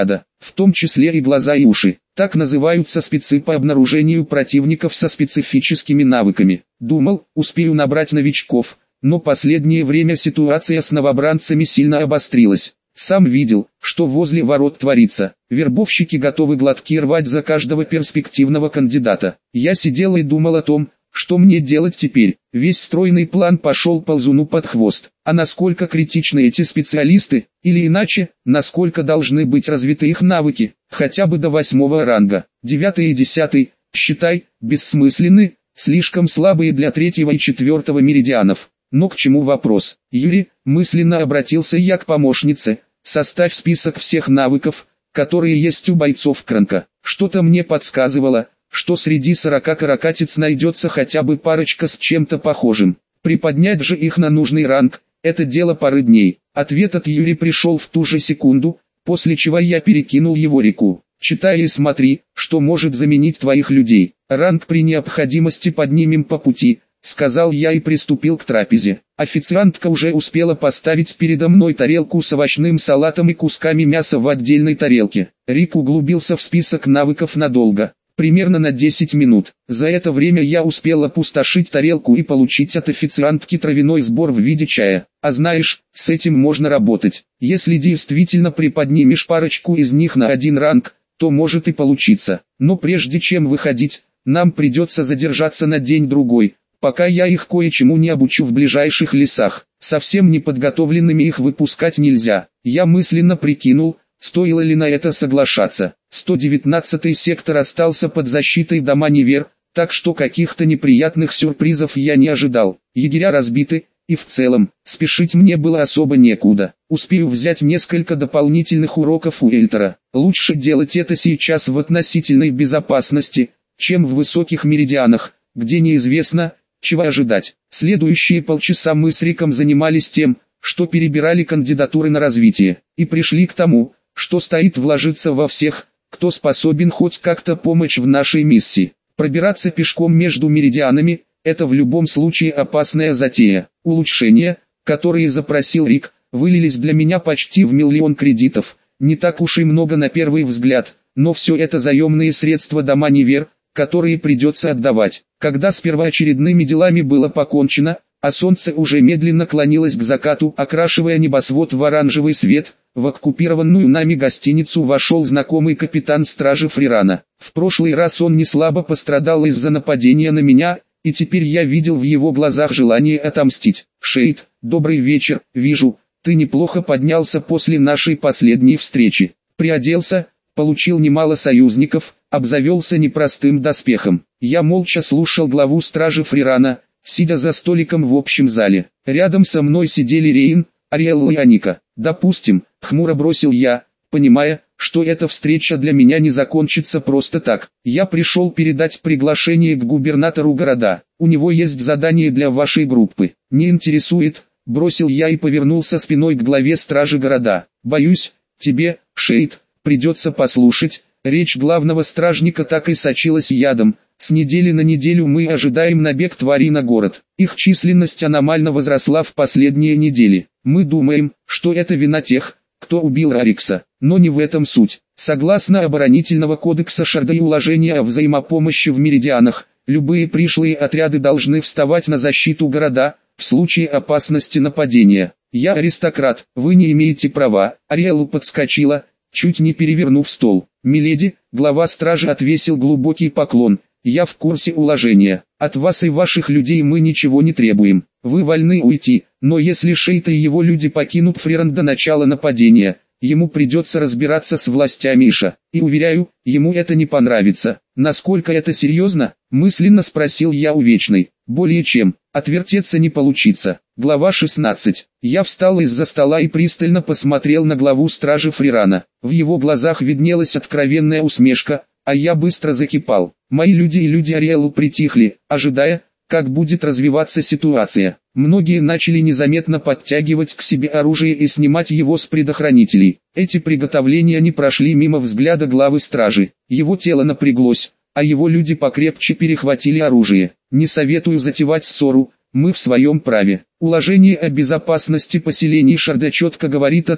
в том числе и глаза и уши. Так называются спецы по обнаружению противников со специфическими навыками. Думал, успею набрать новичков, но последнее время ситуация с новобранцами сильно обострилась. Сам видел, что возле ворот творится. Вербовщики готовы глотки рвать за каждого перспективного кандидата. Я сидел и думал о том, что мне делать теперь. Весь стройный план пошел ползуну под хвост. А насколько критичны эти специалисты, или иначе, насколько должны быть развиты их навыки, хотя бы до восьмого ранга. Девятый и десятый, считай, бессмысленны, слишком слабые для третьего и четвертого меридианов. Но к чему вопрос? Юрий, мысленно обратился я к помощнице, составь список всех навыков, которые есть у бойцов Кранка. Что-то мне подсказывало, что среди сорока каракатиц найдется хотя бы парочка с чем-то похожим. Приподнять же их на нужный ранг – это дело пары дней. Ответ от Юри пришел в ту же секунду, после чего я перекинул его реку. Читай и смотри, что может заменить твоих людей. Ранг при необходимости поднимем по пути, сказал я и приступил к трапезе. Официантка уже успела поставить передо мной тарелку с овощным салатом и кусками мяса в отдельной тарелке. Рик углубился в список навыков надолго. Примерно на десять минут. За это время я успел опустошить тарелку и получить от официантки травяной сбор в виде чая. А знаешь, с этим можно работать. Если действительно приподнимешь парочку из них на один ранг, то может и получиться. Но прежде чем выходить, нам придется задержаться на день-другой, пока я их кое-чему не обучу в ближайших лесах. Совсем неподготовленными их выпускать нельзя. Я мысленно прикинул, стоило ли на это соглашаться. сто девятнадцатый сектор остался под защитой дома Невер, так что каких-то неприятных сюрпризов я не ожидал. Егеря разбиты, и в целом, спешить мне было особо некуда. Успею взять несколько дополнительных уроков у Эльтера. Лучше делать это сейчас в относительной безопасности, чем в высоких меридианах, где неизвестно, чего ожидать. Следующие полчаса мы с Риком занимались тем, что перебирали кандидатуры на развитие, и пришли к тому, что стоит вложиться во всех, кто способен хоть как-то помочь в нашей миссии. Пробираться пешком между меридианами – это в любом случае опасная затея. Улучшения, которые запросил Рик, вылились для меня почти в миллион кредитов. Не так уж и много на первый взгляд, но все это заемные средства дома Невер, которые придется отдавать. Когда с первоочередными делами было покончено, а солнце уже медленно клонилось к закату, окрашивая небосвод в оранжевый свет, в оккупированную нами гостиницу вошел знакомый капитан стражи Фрирана. В прошлый раз он не слабо пострадал из-за нападения на меня, и теперь я видел в его глазах желание отомстить. «Шейд, добрый вечер, вижу, ты неплохо поднялся после нашей последней встречи. Приоделся, получил немало союзников, обзавелся непростым доспехом». Я молча слушал главу стражи Фрирана, сидя за столиком в общем зале. Рядом со мной сидели Рейн, Ариэлла и Аника. «Допустим», — хмуро бросил я, понимая, что эта встреча для меня не закончится просто так. «Я пришел передать приглашение к губернатору города. У него есть задание для вашей группы. Не интересует?» — бросил я и повернулся спиной к главе стражи города. «Боюсь, тебе, Шейд, придется послушать». Речь главного стражника так и сочилась ядом. С недели на неделю мы ожидаем набег тварей на город. Их численность аномально возросла в последние недели. Мы думаем, что это вина тех, кто убил Рарикса. Но не в этом суть. Согласно оборонительного кодекса Шарда и уложения о взаимопомощи в меридианах, любые пришлые отряды должны вставать на защиту города, в случае опасности нападения. «Я аристократ, вы не имеете права», — Ариэлла подскочила, чуть не перевернув стол. «Миледи», — глава стражи отвесил глубокий поклон, — «я в курсе уложения. От вас и ваших людей мы ничего не требуем. Вы вольны уйти, но если Шейд и его люди покинут Фриран до начала нападения, ему придется разбираться с властями Иша. И уверяю, ему это не понравится». «Насколько это серьезно?» — мысленно спросил я у Вечной. «Более чем, отвертеться не получится». Глава шестнадцать. Я встал из-за стола и пристально посмотрел на главу стражи Фрирана. В его глазах виднелась откровенная усмешка, а я быстро закипал. Мои люди и люди Ариэллу притихли, ожидая, как будет развиваться ситуация. Многие начали незаметно подтягивать к себе оружие и снимать его с предохранителей. Эти приготовления не прошли мимо взгляда главы стражи. Его тело напряглось, а его люди покрепче перехватили оружие. «Не советую затевать ссору, мы в своем праве. Уложение о безопасности поселений Шарда четко говорит о том,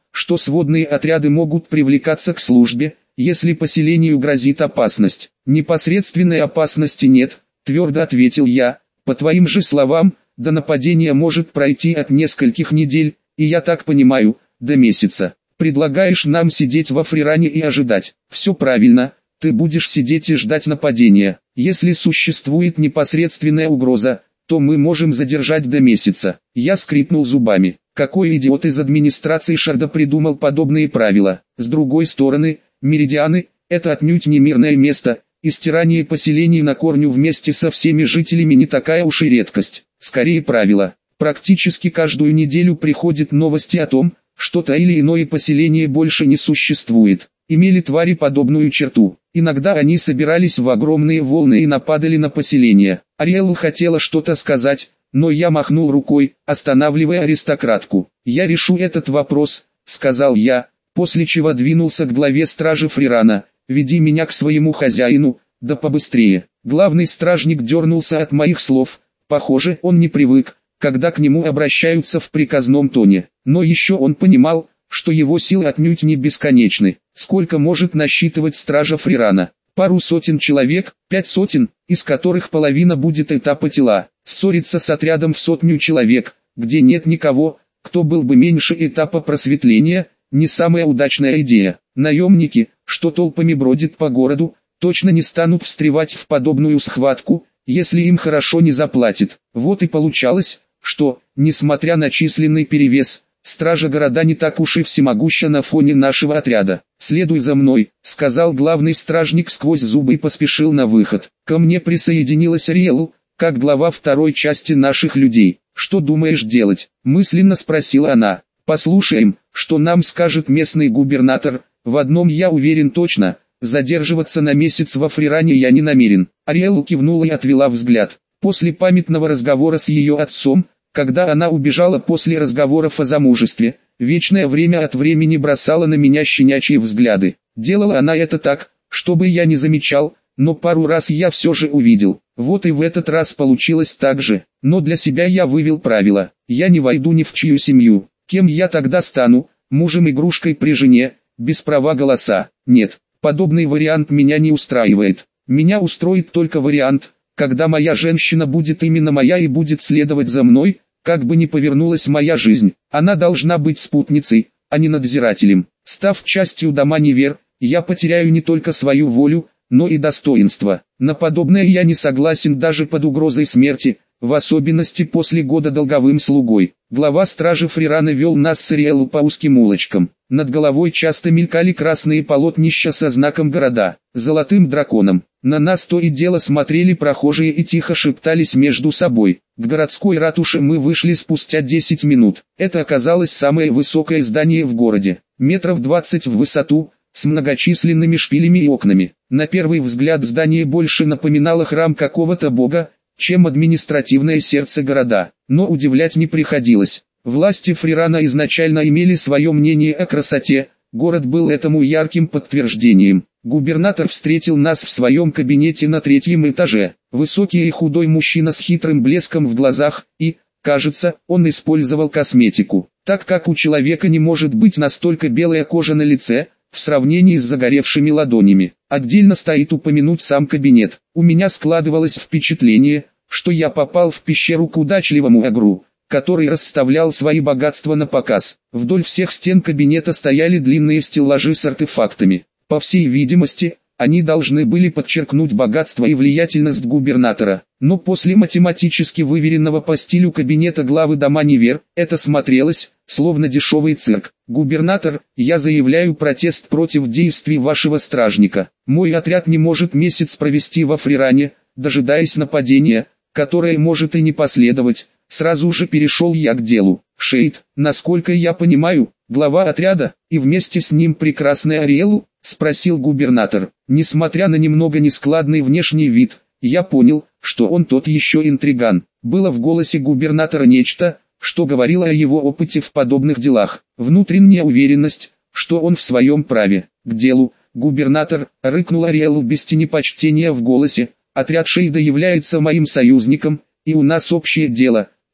что сводные отряды могут привлекаться к службе, если поселению грозит опасность. Непосредственной опасности нет, твердо ответил я. По твоим же словам, до нападения может пройти от нескольких недель, и я так понимаю, до месяца. Предлагаешь нам сидеть во Фриране и ожидать? Все правильно, ты будешь сидеть и ждать нападения. Если существует непосредственная угроза, то мы можем задержать до месяца. Я скрипнул зубами. Какой идиот из администрации Шарда придумал подобные правила? С другой стороны, Меридианы – это отнюдь не мирное место, и стирание поселений на корню вместе со всеми жителями не такая уж и редкость. Скорее правило. Практически каждую неделю приходят новости о том, что то или иное поселение больше не существует. Имели твари подобную черту. Иногда они собирались в огромные волны и нападали на поселение. Ариэлла хотела что-то сказать, но я махнул рукой, останавливая аристократку. «Я решу этот вопрос», — сказал я, после чего двинулся к главе стражи Фрирана. «Веди меня к своему хозяину, да побыстрее». Главный стражник дернулся от моих слов. Похоже, он не привык, когда к нему обращаются в приказном тоне. Но еще он понимал, что его силы отнюдь не бесконечны. Сколько может насчитывать стража Фрирана? Пару сотен человек, пять сотен, из которых половина будет этапа тела. Ссориться с отрядом в сотню человек, где нет никого, кто был бы меньше этапа просветления, не самая удачная идея. Наемники, что толпами бродят по городу, точно не станут встревать в подобную схватку, если им хорошо не заплатят. Вот и получалось, что, несмотря на численный перевес, стража города не так уж и всемогуща на фоне нашего отряда. «Следуй за мной», — сказал главный стражник сквозь зубы и поспешил на выход. Ко мне присоединилась Ариэлла, как глава второй части наших людей. «Что думаешь делать?» — мысленно спросила она. «Послушаем, что нам скажет местный губернатор. В одном я уверен точно, задерживаться на месяц во Фриране я не намерен». Ариэлла кивнула и отвела взгляд. После памятного разговора с ее отцом, когда она убежала после разговоров о замужестве, вечное время от времени бросала на меня щенячьи взгляды. Делала она это так, чтобы я не замечал, но пару раз я все же увидел. Вот и в этот раз получилось так же, но для себя я вывел правило: я не войду ни в чью семью. Кем я тогда стану? Мужем-игрушкой при жене, без права голоса? Нет, подобный вариант меня не устраивает. Меня устроит только вариант, когда моя женщина будет именно моя и будет следовать за мной, как бы ни повернулась моя жизнь. Она должна быть спутницей, а не надзирателем. Став частью дома Невер, я потеряю не только свою волю, но и достоинство. На подобное я не согласен даже под угрозой смерти, в особенности после года долговым слугой. Глава стражи Фрирана вел нас с Ариэллой по узким улочкам. Над головой часто мелькали красные полотнища со знаком города, золотым драконом. На нас то и дело смотрели прохожие и тихо шептались между собой. К городской ратуше мы вышли спустя десять минут. Это оказалось самое высокое здание в городе, метров двадцать в высоту, с многочисленными шпилями и окнами. На первый взгляд здание больше напоминало храм какого-то бога, чем административное сердце города. Но удивлять не приходилось. Власти Фрирана изначально имели свое мнение о красоте, город был этому ярким подтверждением. Губернатор встретил нас в своем кабинете на третьем этаже. Высокий и худой мужчина с хитрым блеском в глазах, и, кажется, он использовал косметику, так как у человека не может быть настолько белая кожа на лице, в сравнении с загоревшими ладонями. Отдельно стоит упомянуть сам кабинет. У меня складывалось впечатление, что я попал в пещеру к удачливому агру, который расставлял свои богатства на показ. Вдоль всех стен кабинета стояли длинные стеллажи с артефактами. По всей видимости, они должны были подчеркнуть богатство и влиятельность губернатора. Но после математически выверенного по стилю кабинета главы дома Невер, это смотрелось, словно дешевый цирк. «Губернатор, я заявляю протест против действий вашего стражника. Мой отряд не может месяц провести во Фриране, дожидаясь нападения, которое может и не последовать». Сразу же перешел я к делу. «Шейд, насколько я понимаю, глава отряда, и вместе с ним прекрасная Ариэлла?» — спросил губернатор. Несмотря на немного нескладный внешний вид, я понял, что он тот еще интриган. Было в голосе губернатора нечто, что говорило о его опыте в подобных делах. Внутренняя уверенность, что он в своем праве. «К делу, губернатор», — рыкнул Ариэлла без тени почтения в голосе. «Отряд Шейда является моим союзником, и у нас общее дело.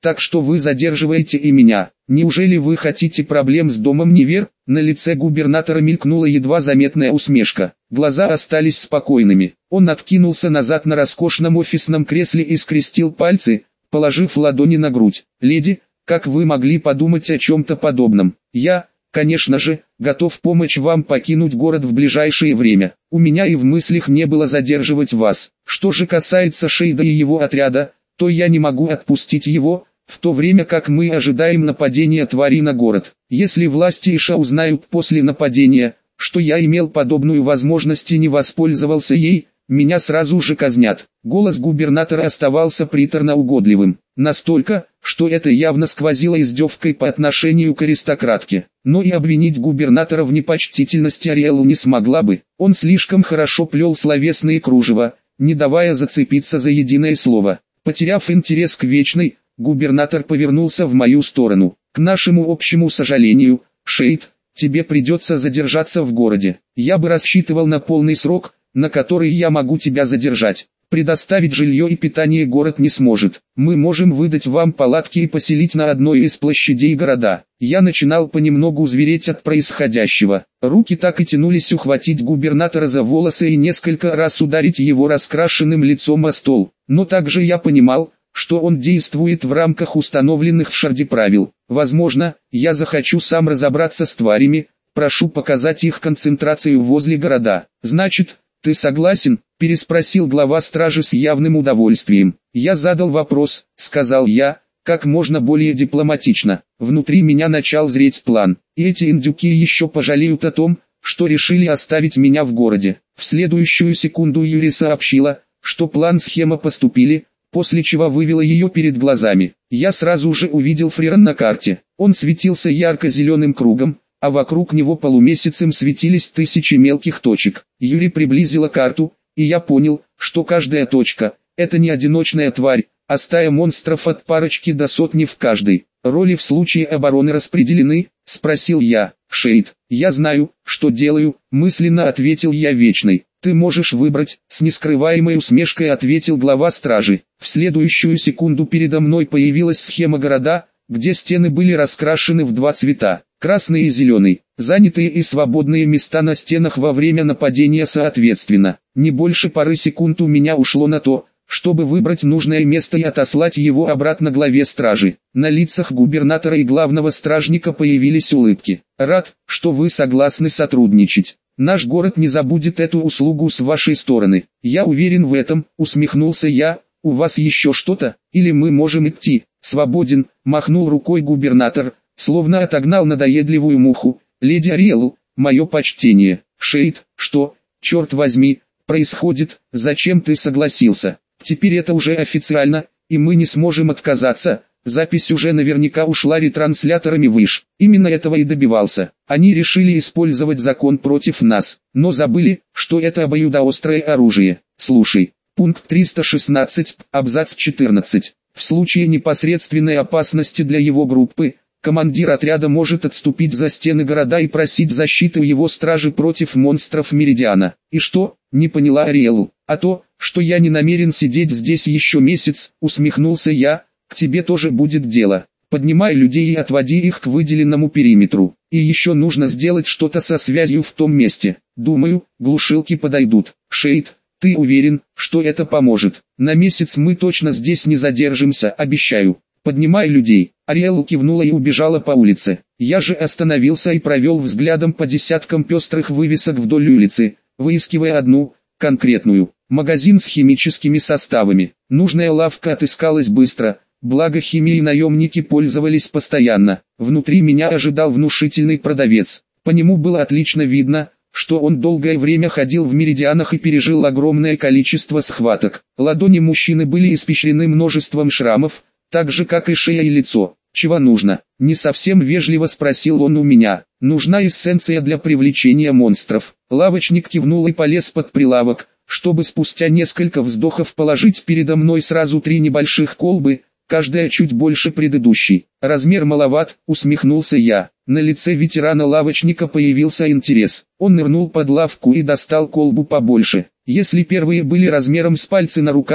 так что вы задерживаете и меня. Неужели вы хотите проблем с домом Невер? На лице губернатора мелькнула едва заметная усмешка. Глаза остались спокойными. Он откинулся назад на роскошном офисном кресле и скрестил пальцы, положив ладони на грудь. «Леди, как вы могли подумать о чем-то подобном? Я, конечно же, готов помочь вам покинуть город в ближайшее время. У меня и в мыслях не было задерживать вас. Что же касается Шейда и его отряда, то я не могу отпустить его, в то время как мы ожидаем нападения твари на город. Если власти Иша узнают после нападения, что я имел подобную возможность и не воспользовался ей, меня сразу же казнят». Голос губернатора оставался приторно-угодливым. Настолько, что это явно сквозило издевкой по отношению к аристократке. Но и обвинить губернатора в непочтительности Ариэлу не смогла бы. Он слишком хорошо плел словесные кружева, не давая зацепиться за единое слово. Потеряв интерес к Вечной, губернатор повернулся в мою сторону. «К нашему общему сожалению, Шейд, тебе придется задержаться в городе. Я бы рассчитывал на полный срок, на который я могу тебя задержать. Предоставить жилье и питание город не сможет. Мы можем выдать вам палатки и поселить на одной из площадей города». Я начинал понемногу звереть от происходящего. Руки так и тянулись ухватить губернатора за волосы и несколько раз ударить его раскрашенным лицом о стол. Но также я понимал, что он действует в рамках установленных в Шарде правил. Возможно, я захочу сам разобраться с тварями, прошу показать их концентрацию возле города. «Значит, ты согласен?» – переспросил глава стражи с явным удовольствием. «Я задал вопрос», – сказал я, как можно более дипломатично. Внутри меня начал зреть план. И эти индюки еще пожалеют о том, что решили оставить меня в городе. В следующую секунду Юри сообщила, что план-схема поступили, после чего вывела ее перед глазами. Я сразу же увидел Фриран на карте. Он светился ярко-зеленым кругом, а вокруг него полумесяцем светились тысячи мелких точек. Юри приблизила карту, и я понял, что каждая точка – это не одиночная тварь, а стая монстров от парочки до сотни в каждой. «Роли в случае обороны распределены?» – спросил я. «Шейд, я знаю, что делаю», – мысленно ответил я Вечной. «Ты можешь выбрать», — с нескрываемой усмешкой ответил глава стражи. В следующую секунду передо мной появилась схема города, где стены были раскрашены в два цвета, красный и зеленый, занятые и свободные места на стенах во время нападения соответственно. Не больше пары секунд у меня ушло на то, чтобы выбрать нужное место и отослать его обратно главе стражи. На лицах губернатора и главного стражника появились улыбки. «Рад, что вы согласны сотрудничать. Наш город не забудет эту услугу с вашей стороны. Я уверен в этом», — усмехнулся я. «У вас еще что-то, или мы можем идти?» «Свободен», — махнул рукой губернатор, словно отогнал надоедливую муху. «Леди Ариэлу, мое почтение». «Шейд, что, черт возьми, происходит? Зачем ты согласился? Теперь это уже официально, и мы не сможем отказаться». Запись уже наверняка ушла ретрансляторами выш. Именно этого и добивался. Они решили использовать закон против нас, но забыли, что это обоюдоострое оружие. Слушай, пункт триста шестнадцать, абзац четырнадцать. В случае непосредственной опасности для его группы, командир отряда может отступить за стены города и просить защиты у его стражи против монстров Меридиана. И что? Не поняла Ариэлу. А то, что я не намерен сидеть здесь еще месяц, усмехнулся я. К тебе тоже будет дело. Поднимай людей и отводи их к выделенному периметру. И еще нужно сделать что-то со связью в том месте. Думаю, глушилки подойдут. Шейд, ты уверен, что это поможет? На месяц мы точно здесь не задержимся, обещаю. Поднимай людей. Ариэлу кивнула и убежала по улице. Я же остановился и провел взглядом по десяткам пестрых вывесок вдоль улицы, выискивая одну, конкретную. Магазин с химическими составами. Нужная лавка отыскалась быстро. Благо химией наемники пользовались постоянно. Внутри меня ожидал внушительный продавец. По нему было отлично видно, что он долгое время ходил в Меридианах и пережил огромное количество схваток. Ладони мужчины были испещрены множеством шрамов, так же как и шея и лицо. «Чего нужно?» – не совсем вежливо спросил он у меня. «Нужна эссенция для привлечения монстров». Лавочник кивнул и полез под прилавок, чтобы спустя несколько вздохов положить передо мной сразу три небольших колбы, каждая чуть больше предыдущей. «Размер маловат», — усмехнулся я. На лице ветерана-лавочника появился интерес. Он нырнул под лавку и достал колбу побольше. Если первые были размером с пальцы на руках,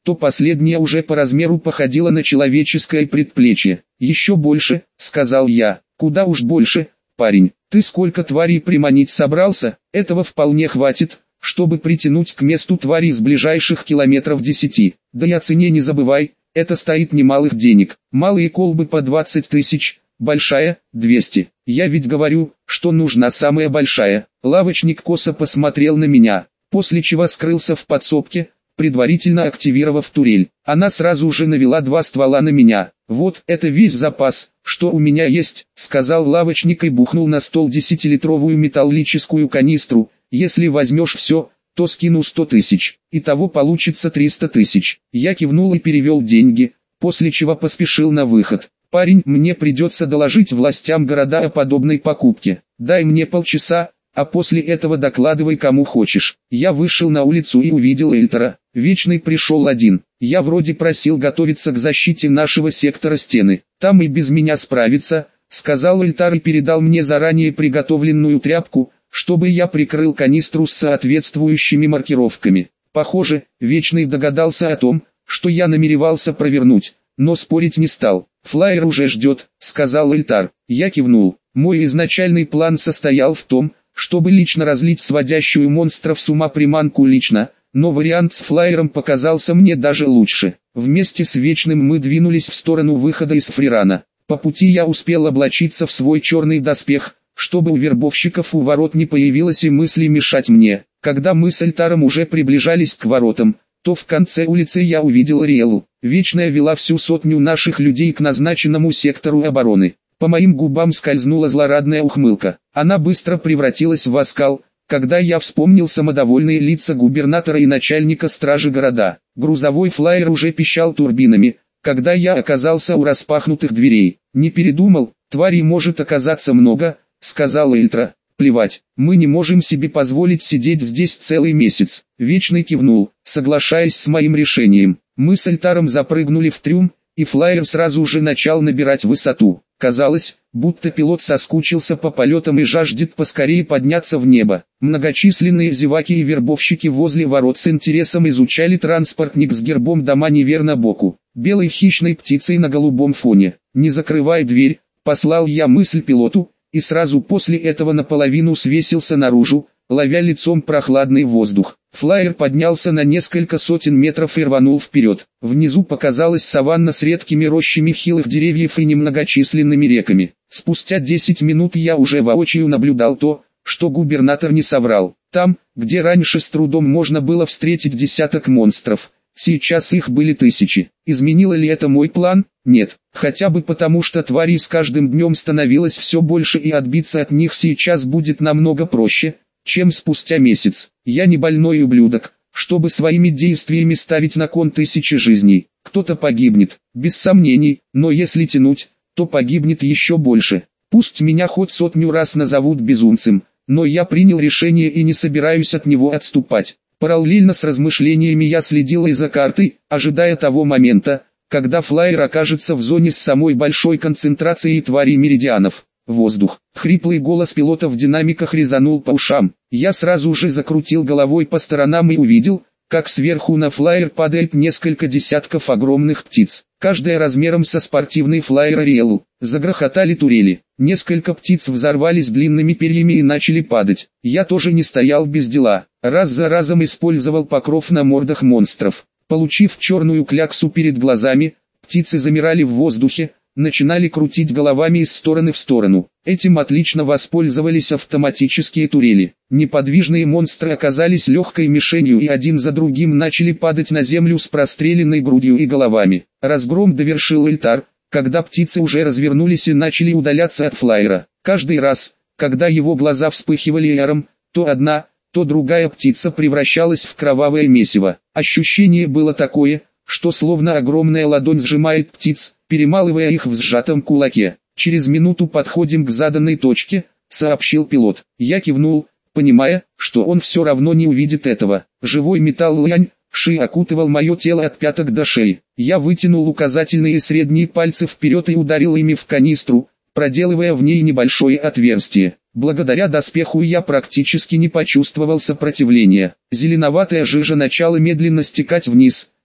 то последнее уже по размеру походило на человеческое предплечье. «Еще больше», — сказал я. «Куда уж больше, парень. Ты сколько тварей приманить собрался? Этого вполне хватит, чтобы притянуть к месту твари из ближайших километров десяти. Да и о цене не забывай, это стоит немалых денег. Малые колбы по двадцать тысяч, большая – двести. Я ведь говорю, что нужна самая большая». Лавочник косо посмотрел на меня, после чего скрылся в подсобке, предварительно активировав турель. Она сразу же навела два ствола на меня. «Вот, это весь запас, что у меня есть», — сказал лавочник и бухнул на стол десятилитровую металлическую канистру. «Если возьмешь все, то скину сто тысяч. Итого получится триста тысяч». Я кивнул и перевел деньги, после чего поспешил на выход. «Парень, мне придется доложить властям города о подобной покупке. Дай мне полчаса, а после этого докладывай кому хочешь». Я вышел на улицу и увидел Эльтара. Вечный пришел один. Я вроде просил готовиться к защите нашего сектора стены. «Там и без меня справиться», — сказал Эльтар и передал мне заранее приготовленную тряпку, чтобы я прикрыл канистру с соответствующими маркировками. Похоже, Вечный догадался о том, что я намеревался провернуть, но спорить не стал. «Флайер уже ждет», — сказал Эльтар. Я кивнул. Мой изначальный план состоял в том, чтобы лично разлить сводящую монстров с ума приманку лично, но вариант с флайером показался мне даже лучше. Вместе с Вечным мы двинулись в сторону выхода из Фрирана. По пути я успел облачиться в свой черный доспех, чтобы у вербовщиков у ворот не появилось и мысли мешать мне. Когда мы с Эльтаром уже приближались к воротам, то в конце улицы я увидел Риэлу. Вечная вела всю сотню наших людей к назначенному сектору обороны. По моим губам скользнула злорадная ухмылка. Она быстро превратилась в оскал, когда я вспомнил самодовольные лица губернатора и начальника стражи города. Грузовой флайер уже пищал турбинами, когда я оказался у распахнутых дверей. «Не передумал, тварей может оказаться много», — сказал Эльтра. «Плевать, мы не можем себе позволить сидеть здесь целый месяц». Вечный кивнул, соглашаясь с моим решением. Мы с Эльтаром запрыгнули в трюм, и флайер сразу же начал набирать высоту. Казалось, будто пилот соскучился по полетам и жаждет поскорее подняться в небо. Многочисленные зеваки и вербовщики возле ворот с интересом изучали транспортник с гербом дома неверно боку, белой хищной птицей на голубом фоне. «Не закрывай дверь», — послал я мысль пилоту, и сразу после этого наполовину свесился наружу, ловя лицом прохладный воздух. Флайер поднялся на несколько сотен метров и рванул вперед. Внизу показалась саванна с редкими рощами хилых деревьев и немногочисленными реками. Спустя десять минут я уже воочию наблюдал то, что губернатор не соврал. Там, где раньше с трудом можно было встретить десяток монстров, сейчас их были тысячи. Изменило ли это мой план? Нет. Хотя бы потому, что тварей с каждым днем становилось все больше, и отбиться от них сейчас будет намного проще, чем спустя месяц. Я не больной ублюдок, чтобы своими действиями ставить на кон тысячи жизней. Кто-то погибнет, без сомнений, но если тянуть, то погибнет еще больше. Пусть меня хоть сотню раз назовут безумцем, но я принял решение и не собираюсь от него отступать. Параллельно с размышлениями я следил и за картой, ожидая того момента, когда флайер окажется в зоне с самой большой концентрацией тварей меридианов. Воздух. Хриплый голос пилота в динамиках резанул по ушам. Я сразу же закрутил головой по сторонам и увидел, как сверху на флайер падает несколько десятков огромных птиц, каждая размером со спортивный флайер Риэлу. Загрохотали турели. Несколько птиц взорвались длинными перьями и начали падать. Я тоже не стоял без дела. Раз за разом использовал покров на мордах монстров. Получив черную кляксу перед глазами, птицы замирали в воздухе, начинали крутить головами из стороны в сторону. Этим отлично воспользовались автоматические турели. Неподвижные монстры оказались легкой мишенью и один за другим начали падать на землю с простреленной грудью и головами. Разгром довершил Эльтар, когда птицы уже развернулись и начали удаляться от флайера. Каждый раз, когда его глаза вспыхивали яром, то одна, то другая птица превращалась в кровавое месиво. Ощущение было такое, что словно огромная ладонь сжимает птиц, перемалывая их в сжатом кулаке. «Через минуту подходим к заданной точке», — сообщил пилот. Я кивнул, понимая, что он все равно не увидит этого. Живой металл лянь, ши окутывал мое тело от пяток до шеи. Я вытянул указательные и средние пальцы вперед и ударил ими в канистру, проделывая в ней небольшое отверстие. Благодаря доспеху я практически не почувствовал сопротивления. Зеленоватая жижа начала медленно стекать вниз,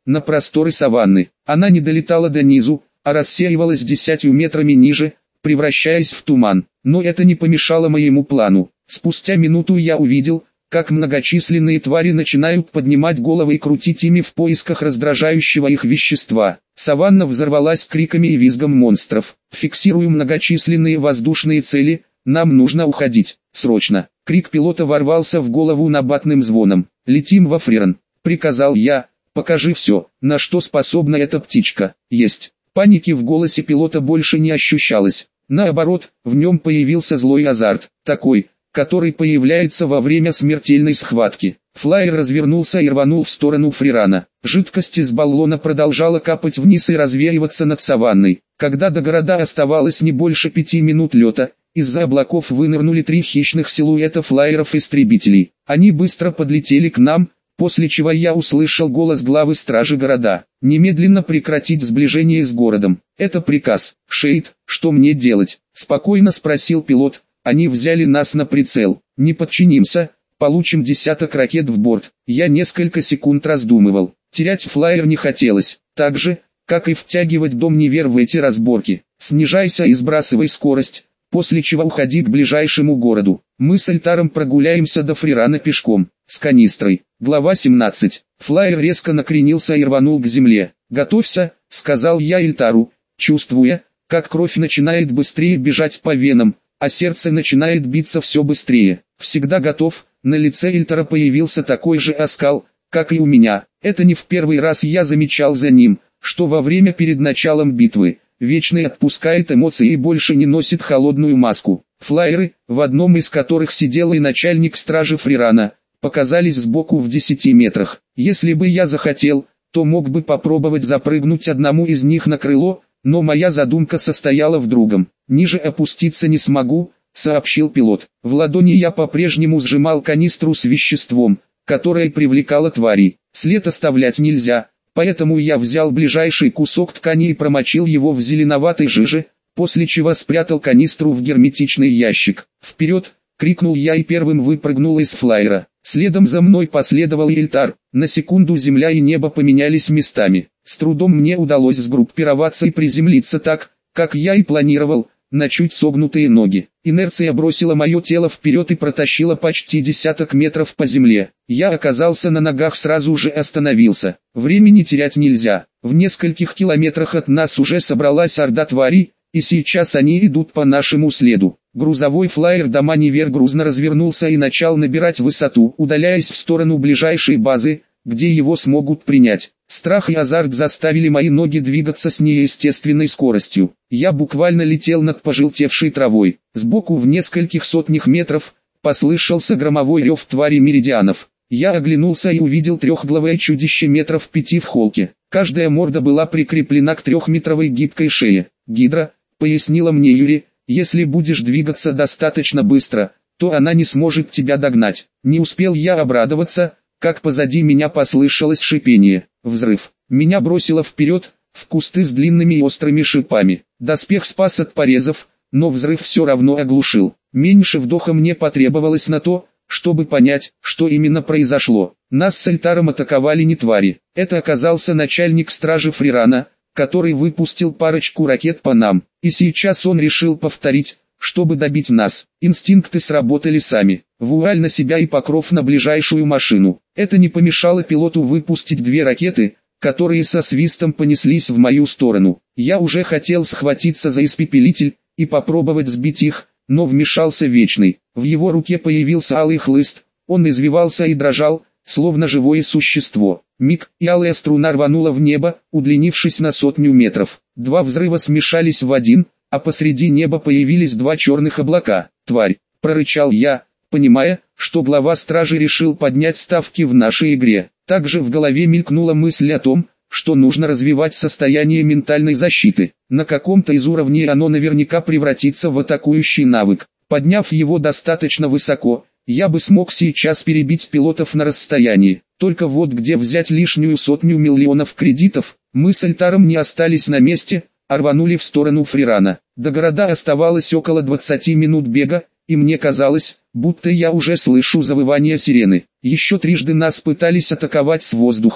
на просторы саванны. Она не долетала до низу, а рассеивалась десятью метрами ниже, превращаясь в туман. Но это не помешало моему плану. Спустя минуту я увидел, как многочисленные твари начинают поднимать головы и крутить ими в поисках раздражающего их вещества. Саванна взорвалась криками и визгом монстров. «Фиксирую многочисленные воздушные цели, нам нужно уходить, срочно!» Крик пилота ворвался в голову набатным звоном. «Летим во Фриран», — приказал я, — «покажи все, на что способна эта птичка». «Есть». Паники в голосе пилота больше не ощущалось. Наоборот, в нем появился злой азарт, такой, который появляется во время смертельной схватки. Флайер развернулся и рванул в сторону Фрирана. Жидкость из баллона продолжала капать вниз и развеиваться над саванной. Когда до города оставалось не больше пяти минут лета, из-за облаков вынырнули три хищных силуэта флайеров-истребителей. Они быстро подлетели к нам, после чего я услышал голос главы стражи города. «Немедленно прекратить сближение с городом. Это приказ». «Шейд, что мне делать?» — спокойно спросил пилот. «Они взяли нас на прицел. Не подчинимся, получим десяток ракет в борт». Я несколько секунд раздумывал. Терять флайер не хотелось, так же, как и втягивать Дом Невер в эти разборки. Снижайся и сбрасывай скорость, после чего уходи к ближайшему городу. Мы с Эльтаром прогуляемся до Фрирана пешком, с канистрой. Глава семнадцать. Флайер резко накренился и рванул к земле. «Готовься», — сказал я Эльтару, чувствуя, как кровь начинает быстрее бежать по венам, а сердце начинает биться все быстрее. «Всегда готов». На лице Эльтара появился такой же оскал, как и у меня. Это не в первый раз я замечал за ним, что во время перед началом битвы, Вечный отпускает эмоции и больше не носит холодную маску. Флайеры, в одном из которых сидел и начальник стражи Фрирана, показались сбоку в десяти метрах. Если бы я захотел, то мог бы попробовать запрыгнуть одному из них на крыло, но моя задумка состояла в другом. «Ниже опуститься не смогу», — сообщил пилот. В ладони я по-прежнему сжимал канистру с веществом, которое привлекало тварей. След оставлять нельзя, поэтому я взял ближайший кусок ткани и промочил его в зеленоватой жиже, после чего спрятал канистру в герметичный ящик. «Вперед!» — крикнул я и первым выпрыгнул из флайера. Следом за мной последовал Эльтар. На секунду земля и небо поменялись местами. С трудом мне удалось сгруппироваться и приземлиться так, как я и планировал, на чуть согнутые ноги. Инерция бросила мое тело вперед и протащила почти десяток метров по земле. Я оказался на ногах, сразу же остановился. Времени терять нельзя. В нескольких километрах от нас уже собралась орда тварей, и сейчас они идут по нашему следу. Грузовой флайер Дома Невер грузно развернулся и начал набирать высоту, удаляясь в сторону ближайшей базы, где его смогут принять. Страх и азарт заставили мои ноги двигаться с неестественной скоростью. Я буквально летел над пожелтевшей травой. Сбоку в нескольких сотнях метров послышался громовой рев твари меридианов. Я оглянулся и увидел трехглавое чудище метров пяти в холке. Каждая морда была прикреплена к трехметровой гибкой шее. «Гидра», — пояснила мне Юри, — «если будешь двигаться достаточно быстро, то она не сможет тебя догнать». Не успел я обрадоваться, как позади меня послышалось шипение. Взрыв. Меня бросило вперед, в кусты с длинными и острыми шипами. Доспех спас от порезов, но взрыв все равно оглушил. Меньше вдоха мне потребовалось на то, чтобы понять, что именно произошло. Нас с Эльтаром атаковали не твари. Это оказался начальник стражи Фрирана, который выпустил парочку ракет по нам. И сейчас он решил повторить, чтобы добить нас. Инстинкты сработали сами. Вуаль на себя и покров на ближайшую машину. Это не помешало пилоту выпустить две ракеты, которые со свистом понеслись в мою сторону. Я уже хотел схватиться за испепелитель и попробовать сбить их, но вмешался Вечный. В его руке появился алый хлыст, он извивался и дрожал, словно живое существо. Миг, и алая струна рванула в небо, удлинившись на сотню метров. Два взрыва смешались в один, а посреди неба появились два черных облака. «Тварь!» — прорычал я, понимая, что глава стражи решил поднять ставки в нашей игре. Также в голове мелькнула мысль о том, что нужно развивать состояние ментальной защиты. На каком-то из уровней оно наверняка превратится в атакующий навык. Подняв его достаточно высоко, я бы смог сейчас перебить пилотов на расстоянии. Только вот где взять лишнюю сотню миллионов кредитов? Мы с Эльтаром не остались на месте, а рванули в сторону Фрирана. До города оставалось около двадцати минут бега, и мне казалось, будто я уже слышу завывание сирены. Еще трижды нас пытались атаковать с воздуха,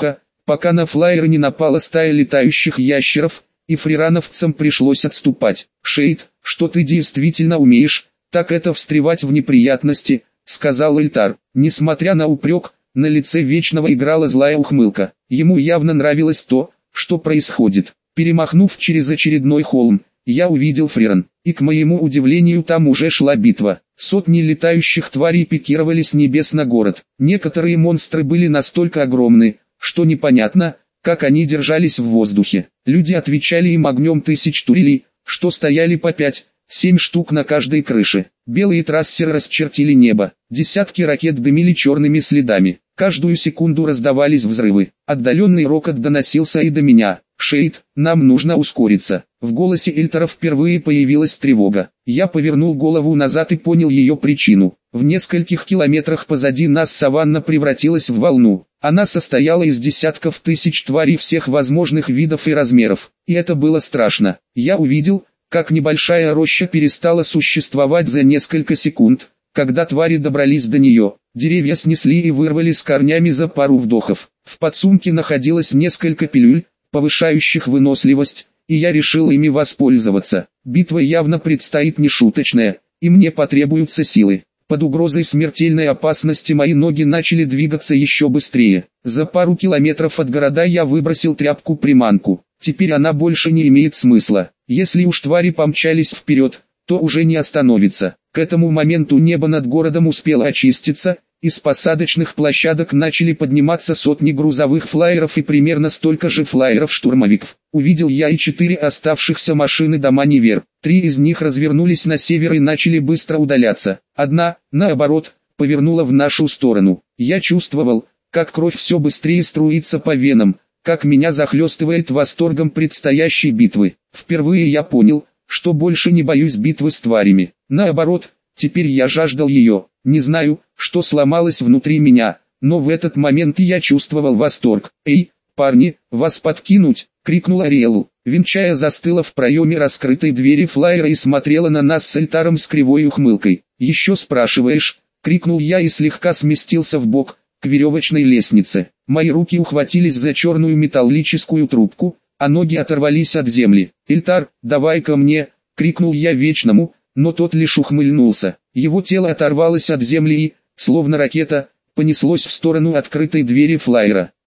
пока на флайер не напала стая летающих ящеров, и фрирановцам пришлось отступать. «Шейд, что ты действительно умеешь, так это встревать в неприятности», — сказал Эльтар. Несмотря на упрек, на лице Вечного играла злая ухмылка. Ему явно нравилось то, что происходит. Перемахнув через очередной холм, я увидел Фриран, и к моему удивлению там уже шла битва. Сотни летающих тварей пикировали с небес на город. Некоторые монстры были настолько огромны, что непонятно, как они держались в воздухе. Люди отвечали им огнем тысяч турелей, что стояли по пять, семь штук на каждой крыше. Белые трассеры расчертили небо. Десятки ракет дымили черными следами. Каждую секунду раздавались взрывы. Отдаленный рокот доносился и до меня. «Шейд, нам нужно ускориться». В голосе Эльтара впервые появилась тревога. Я повернул голову назад и понял ее причину. В нескольких километрах позади нас саванна превратилась в волну. Она состояла из десятков тысяч тварей всех возможных видов и размеров. И это было страшно. Я увидел, как небольшая роща перестала существовать за несколько секунд, когда твари добрались до нее. Деревья снесли и вырвали с корнями за пару вдохов. В подсумке находилось несколько пилюль, повышающих выносливость, и я решил ими воспользоваться. Битва явно предстоит нешуточная, и мне потребуются силы. Под угрозой смертельной опасности мои ноги начали двигаться еще быстрее. За пару километров от города я выбросил тряпку-приманку. Теперь она больше не имеет смысла. Если уж твари помчались вперед, то уже не остановится. К этому моменту небо над городом успело очиститься, из посадочных площадок начали подниматься сотни грузовых флайеров и примерно столько же флайеров-штурмовиков. Увидел я и четыре оставшихся машины до Манивер. Три из них развернулись на север и начали быстро удаляться. Одна, наоборот, повернула в нашу сторону. Я чувствовал, как кровь все быстрее струится по венам, как меня захлестывает восторгом предстоящей битвы. Впервые я понял, что больше не боюсь битвы с тварями. Наоборот, теперь я жаждал ее. Не знаю, что сломалось внутри меня, но в этот момент я чувствовал восторг. «Эй, парни, вас подкинуть!» — крикнул Ариэлу. Винчая застыла в проеме раскрытой двери флайера и смотрела на нас с Эльтаром с кривой ухмылкой. «Еще спрашиваешь?» — крикнул я и слегка сместился вбок, к веревочной лестнице. Мои руки ухватились за черную металлическую трубку, а ноги оторвались от земли. «Эльтар, давай ко мне!» — крикнул я Вечному, но тот лишь ухмыльнулся. Его тело оторвалось от земли и, словно ракета, понеслось в сторону открытой двери флайера.